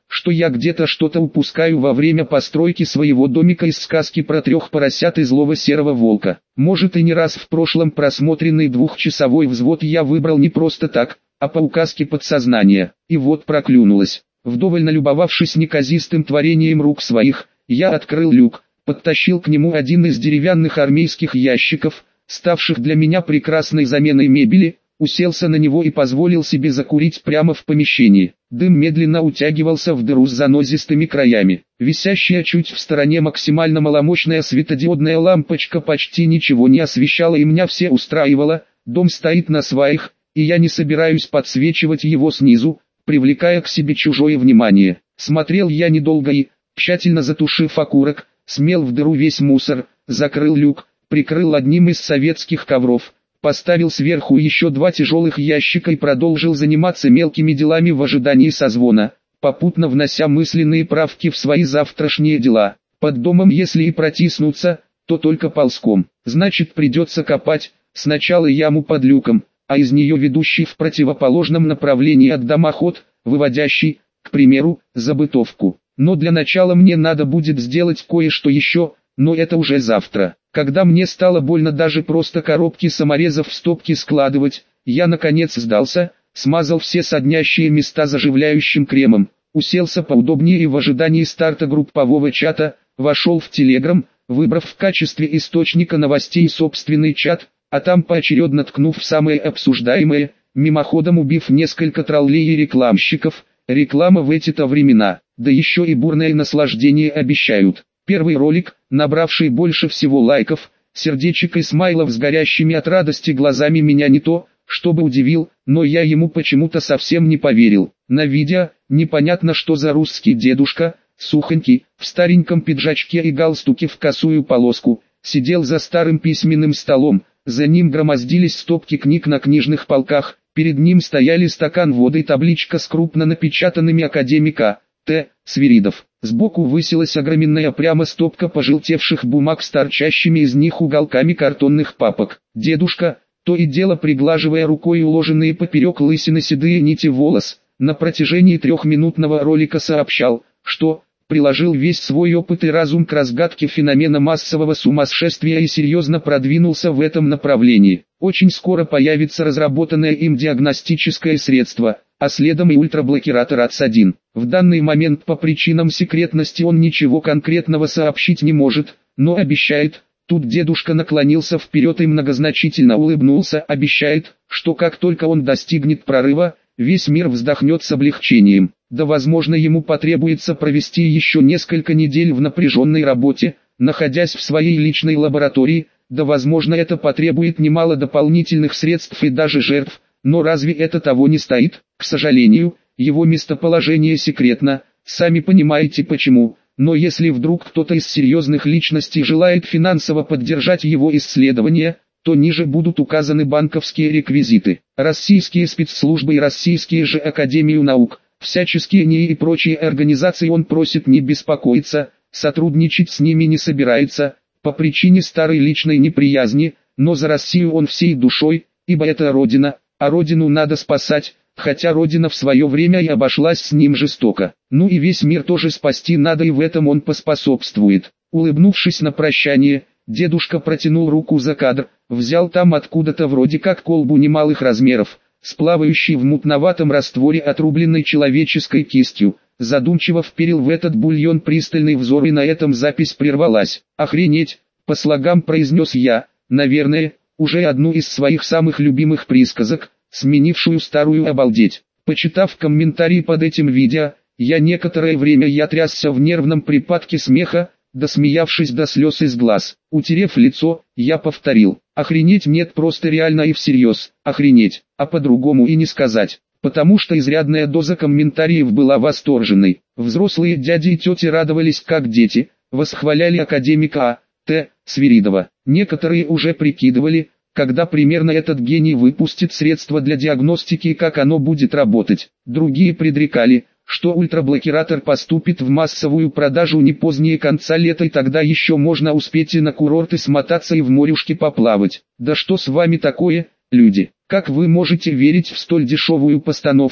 что я где-то что-то упускаю во время постройки своего домика из сказки про 3 поросят и злого серого волка. Может, и не раз в прошлом просмотренный 2-часовой взвод я выбрал не просто так, а по указке подсознания. И вот проклюнулось. Вдоволь налюбовавшись неказистым творением рук своих, я открыл люк, подтащил к нему один из деревянных армейских ящиков, ставших для меня прекрасной заменой мебели, уселся на него и позволил себе закурить прямо в помещении. Дым медленно утягивался в дыру с занозистыми краями. Висящая чуть в стороне максимально маломощная светодиодная лампочка почти ничего не освещала и меня все устраивало. Дом стоит на сваях, и я не собираюсь подсвечивать его снизу, привлекая к себе чужое внимание. Смотрел я недолго и, тщательно затушив окурок, смел в дыру весь мусор, закрыл люк, прикрыл одним из советских ковров, поставил сверху еще 2 тяжелых ящика и продолжил заниматься мелкими делами в ожидании созвона, попутно внося мысленные правки в свои завтрашние дела. Под домом если и протиснуться, то только ползком. Значит, придется копать, сначала яму под люком, а из нее ведущий в противоположном направлении от дома ход, выводящий, к примеру, за бытовку. Но для начала мне надо будет сделать кое-что еще, но это уже завтра. Когда мне стало больно даже просто коробки саморезов в стопки складывать, я наконец сдался, смазал все соднящие места заживляющим кремом, уселся поудобнее и в ожидании старта группового чата, вошел в Telegram, выбрав в качестве источника новостей собственный чат, а там поочередно ткнув в самое обсуждаемое, мимоходом убив несколько троллей и рекламщиков. Реклама в эти-то времена, да еще и бурное наслаждение обещают. Первый ролик, набравший больше всего лайков, сердечек и смайлов с горящими от радости глазами меня не то, чтобы удивил, но я ему почему-то совсем не поверил. На видео, непонятно что за русский дедушка, сухонький, в стареньком пиджачке и галстуке в косую полоску, сидел за старым письменным столом, за ним громоздились стопки книг на книжных полках, перед ним стояли стакан воды и табличка с крупно напечатанными академика Т. Свиридов. Сбоку высилась огроменная прямо стопка пожелтевших бумаг с торчащими из них уголками картонных папок. Дедушка, то и дело приглаживая рукой уложенные поперек лысины седые нити волос, на протяжении 3-минутного ролика сообщал, что приложил весь свой опыт и разум к разгадке феномена массового сумасшествия и серьезно продвинулся в этом направлении. Очень скоро появится разработанное им диагностическое средство, а следом и ультраблокиратор АЦ-1. В данный момент по причинам секретности он ничего конкретного сообщить не может, но обещает. Тут дедушка наклонился вперед и многозначительно улыбнулся, обещает, что как только он достигнет прорыва, весь мир вздохнет с облегчением. Да возможно ему потребуется провести еще несколько недель в напряженной работе, находясь в своей личной лаборатории, да возможно это потребует немало дополнительных средств и даже жертв, но разве это того не стоит? К сожалению, его местоположение секретно, сами понимаете почему. Но если вдруг кто-то из серьезных личностей желает финансово поддержать его исследования, то ниже будут указаны банковские реквизиты. Российские спецслужбы и российские же Академию наук, всяческие НИИ и прочие организации он просит не беспокоиться, сотрудничать с ними не собирается, по причине старой личной неприязни, но за Россию он всей душой, ибо это Родина, а Родину надо спасать. Хотя Родина в свое время и обошлась с ним жестоко. Ну и весь мир тоже спасти надо, и в этом он поспособствует. Улыбнувшись на прощание, дедушка протянул руку за кадр, взял там откуда-то вроде как колбу немалых размеров, с плавающей в мутноватом растворе отрубленной человеческой кистью, задумчиво вперил в этот бульон пристальный взор, и на этом запись прервалась. «Охренеть!» — по слогам произнес я, наверное, уже одну из своих самых любимых присказок, сменившую старую «обалдеть». Почитав комментарии под этим видео, я некоторое время трясся в нервном припадке смеха, досмеявшись до слез из глаз. Утерев лицо, я повторил: «Охренеть!» Нет, просто реально и всерьез, охренеть, а по-другому и не сказать. Потому что изрядная доза комментариев была восторженной. Взрослые дяди и тети радовались как дети, восхваляли академика А. Т. Свиридова. Некоторые уже прикидывали, когда примерно этот гений выпустит средство для диагностики и как оно будет работать. Другие предрекали, что ультраблокиратор поступит в массовую продажу не позднее конца лета, и тогда еще можно успеть и на курорты смотаться, и в морюшке поплавать. Да что с вами такое, люди? Как вы можете верить в столь дешевую постановку?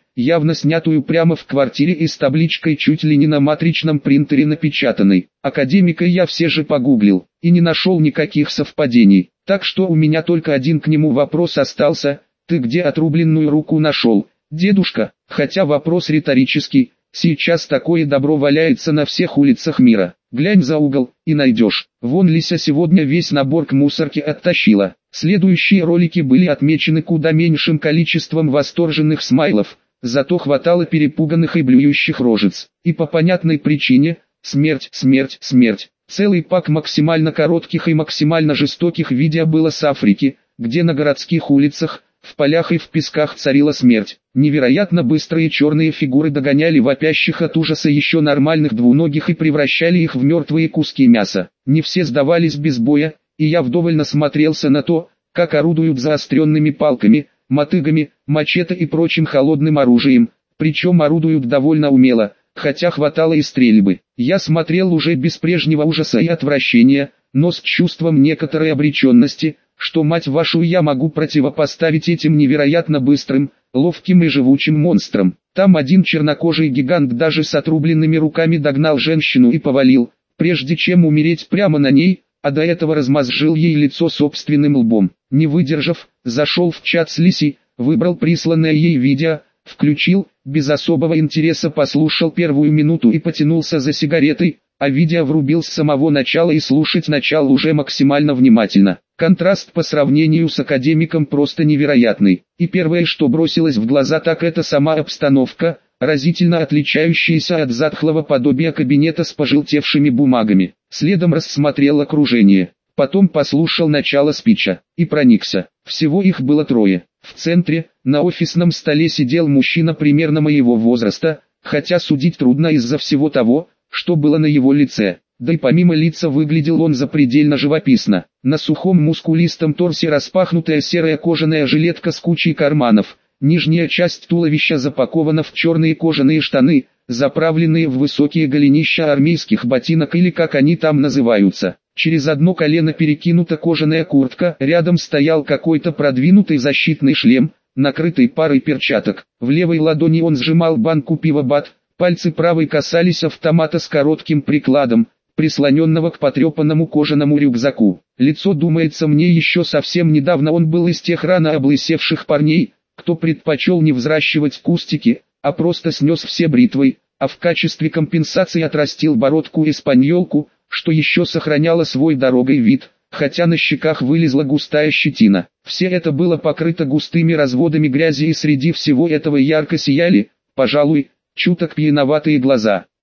явно снятую прямо в квартире и с табличкой чуть ли не на матричном принтере напечатанной. Академика я все же погуглил, и не нашел никаких совпадений. Так что у меня только один к нему вопрос остался: ты где отрубленную руку нашел, дедушка? Хотя вопрос риторический, сейчас такое добро валяется на всех улицах мира. Глянь за угол, и найдешь. Вон Лися сегодня весь набор к мусорке оттащила. Следующие ролики были отмечены куда меньшим количеством восторженных смайлов, зато хватало перепуганных и блюющих рожиц. И по понятной причине: смерть, смерть, смерть. Целый пак максимально коротких и максимально жестоких видео было с Африки, где на городских улицах, в полях и в песках царила смерть. Невероятно быстрые черные фигуры догоняли вопящих от ужаса еще нормальных двуногих и превращали их в мертвые куски мяса. Не все сдавались без боя, и я вдоволь насмотрелся на то, как орудуют заостренными палками, мотыгами, мачете и прочим холодным оружием, причем орудуют довольно умело, хотя хватало и стрельбы. Я смотрел уже без прежнего ужаса и отвращения, но с чувством некоторой обреченности, что, мать вашу, я могу противопоставить этим невероятно быстрым, ловким и живучим монстрам. Там один чернокожий гигант даже с отрубленными руками догнал женщину и повалил, прежде чем умереть прямо на ней, а до этого размозжил ей лицо собственным лбом. Не выдержав, зашел в чат с Лисей, выбрал присланное ей видео, включил, без особого интереса послушал первую минуту и потянулся за сигаретой, а видео врубил с самого начала и слушать начало уже максимально внимательно. Контраст по сравнению с академиком просто невероятный. И первое, что бросилось в глаза, так это сама обстановка, разительно отличающаяся от затхлого подобия кабинета с пожелтевшими бумагами. Следом рассмотрел окружение. Потом послушал начало спича и проникся. Всего их было трое. В центре, на офисном столе сидел мужчина примерно моего возраста, хотя судить трудно из-за всего того, что было на его лице. Да и помимо лица выглядел он запредельно живописно. На сухом мускулистом торсе распахнутая серая кожаная жилетка с кучей карманов. Нижняя часть туловища запакована в черные кожаные штаны, заправленные в высокие голенища армейских ботинок или как они там называются. Через одно колено перекинута кожаная куртка, рядом стоял какой-то продвинутый защитный шлем, накрытый парой перчаток. В левой ладони он сжимал банку пива БАТ, пальцы правой касались автомата с коротким прикладом, прислоненного к потрепанному кожаному рюкзаку. Лицо, думается мне, еще совсем недавно он был из тех рано облысевших парней, кто предпочел не взращивать кустики, а просто снес все бритвой, а в качестве компенсации отрастил бородку и испаньолку, что еще сохраняло свой дорогой вид, хотя на щеках вылезла густая щетина. Все это было покрыто густыми разводами грязи, и среди всего этого ярко сияли, пожалуй, чуток пьяноватые глаза.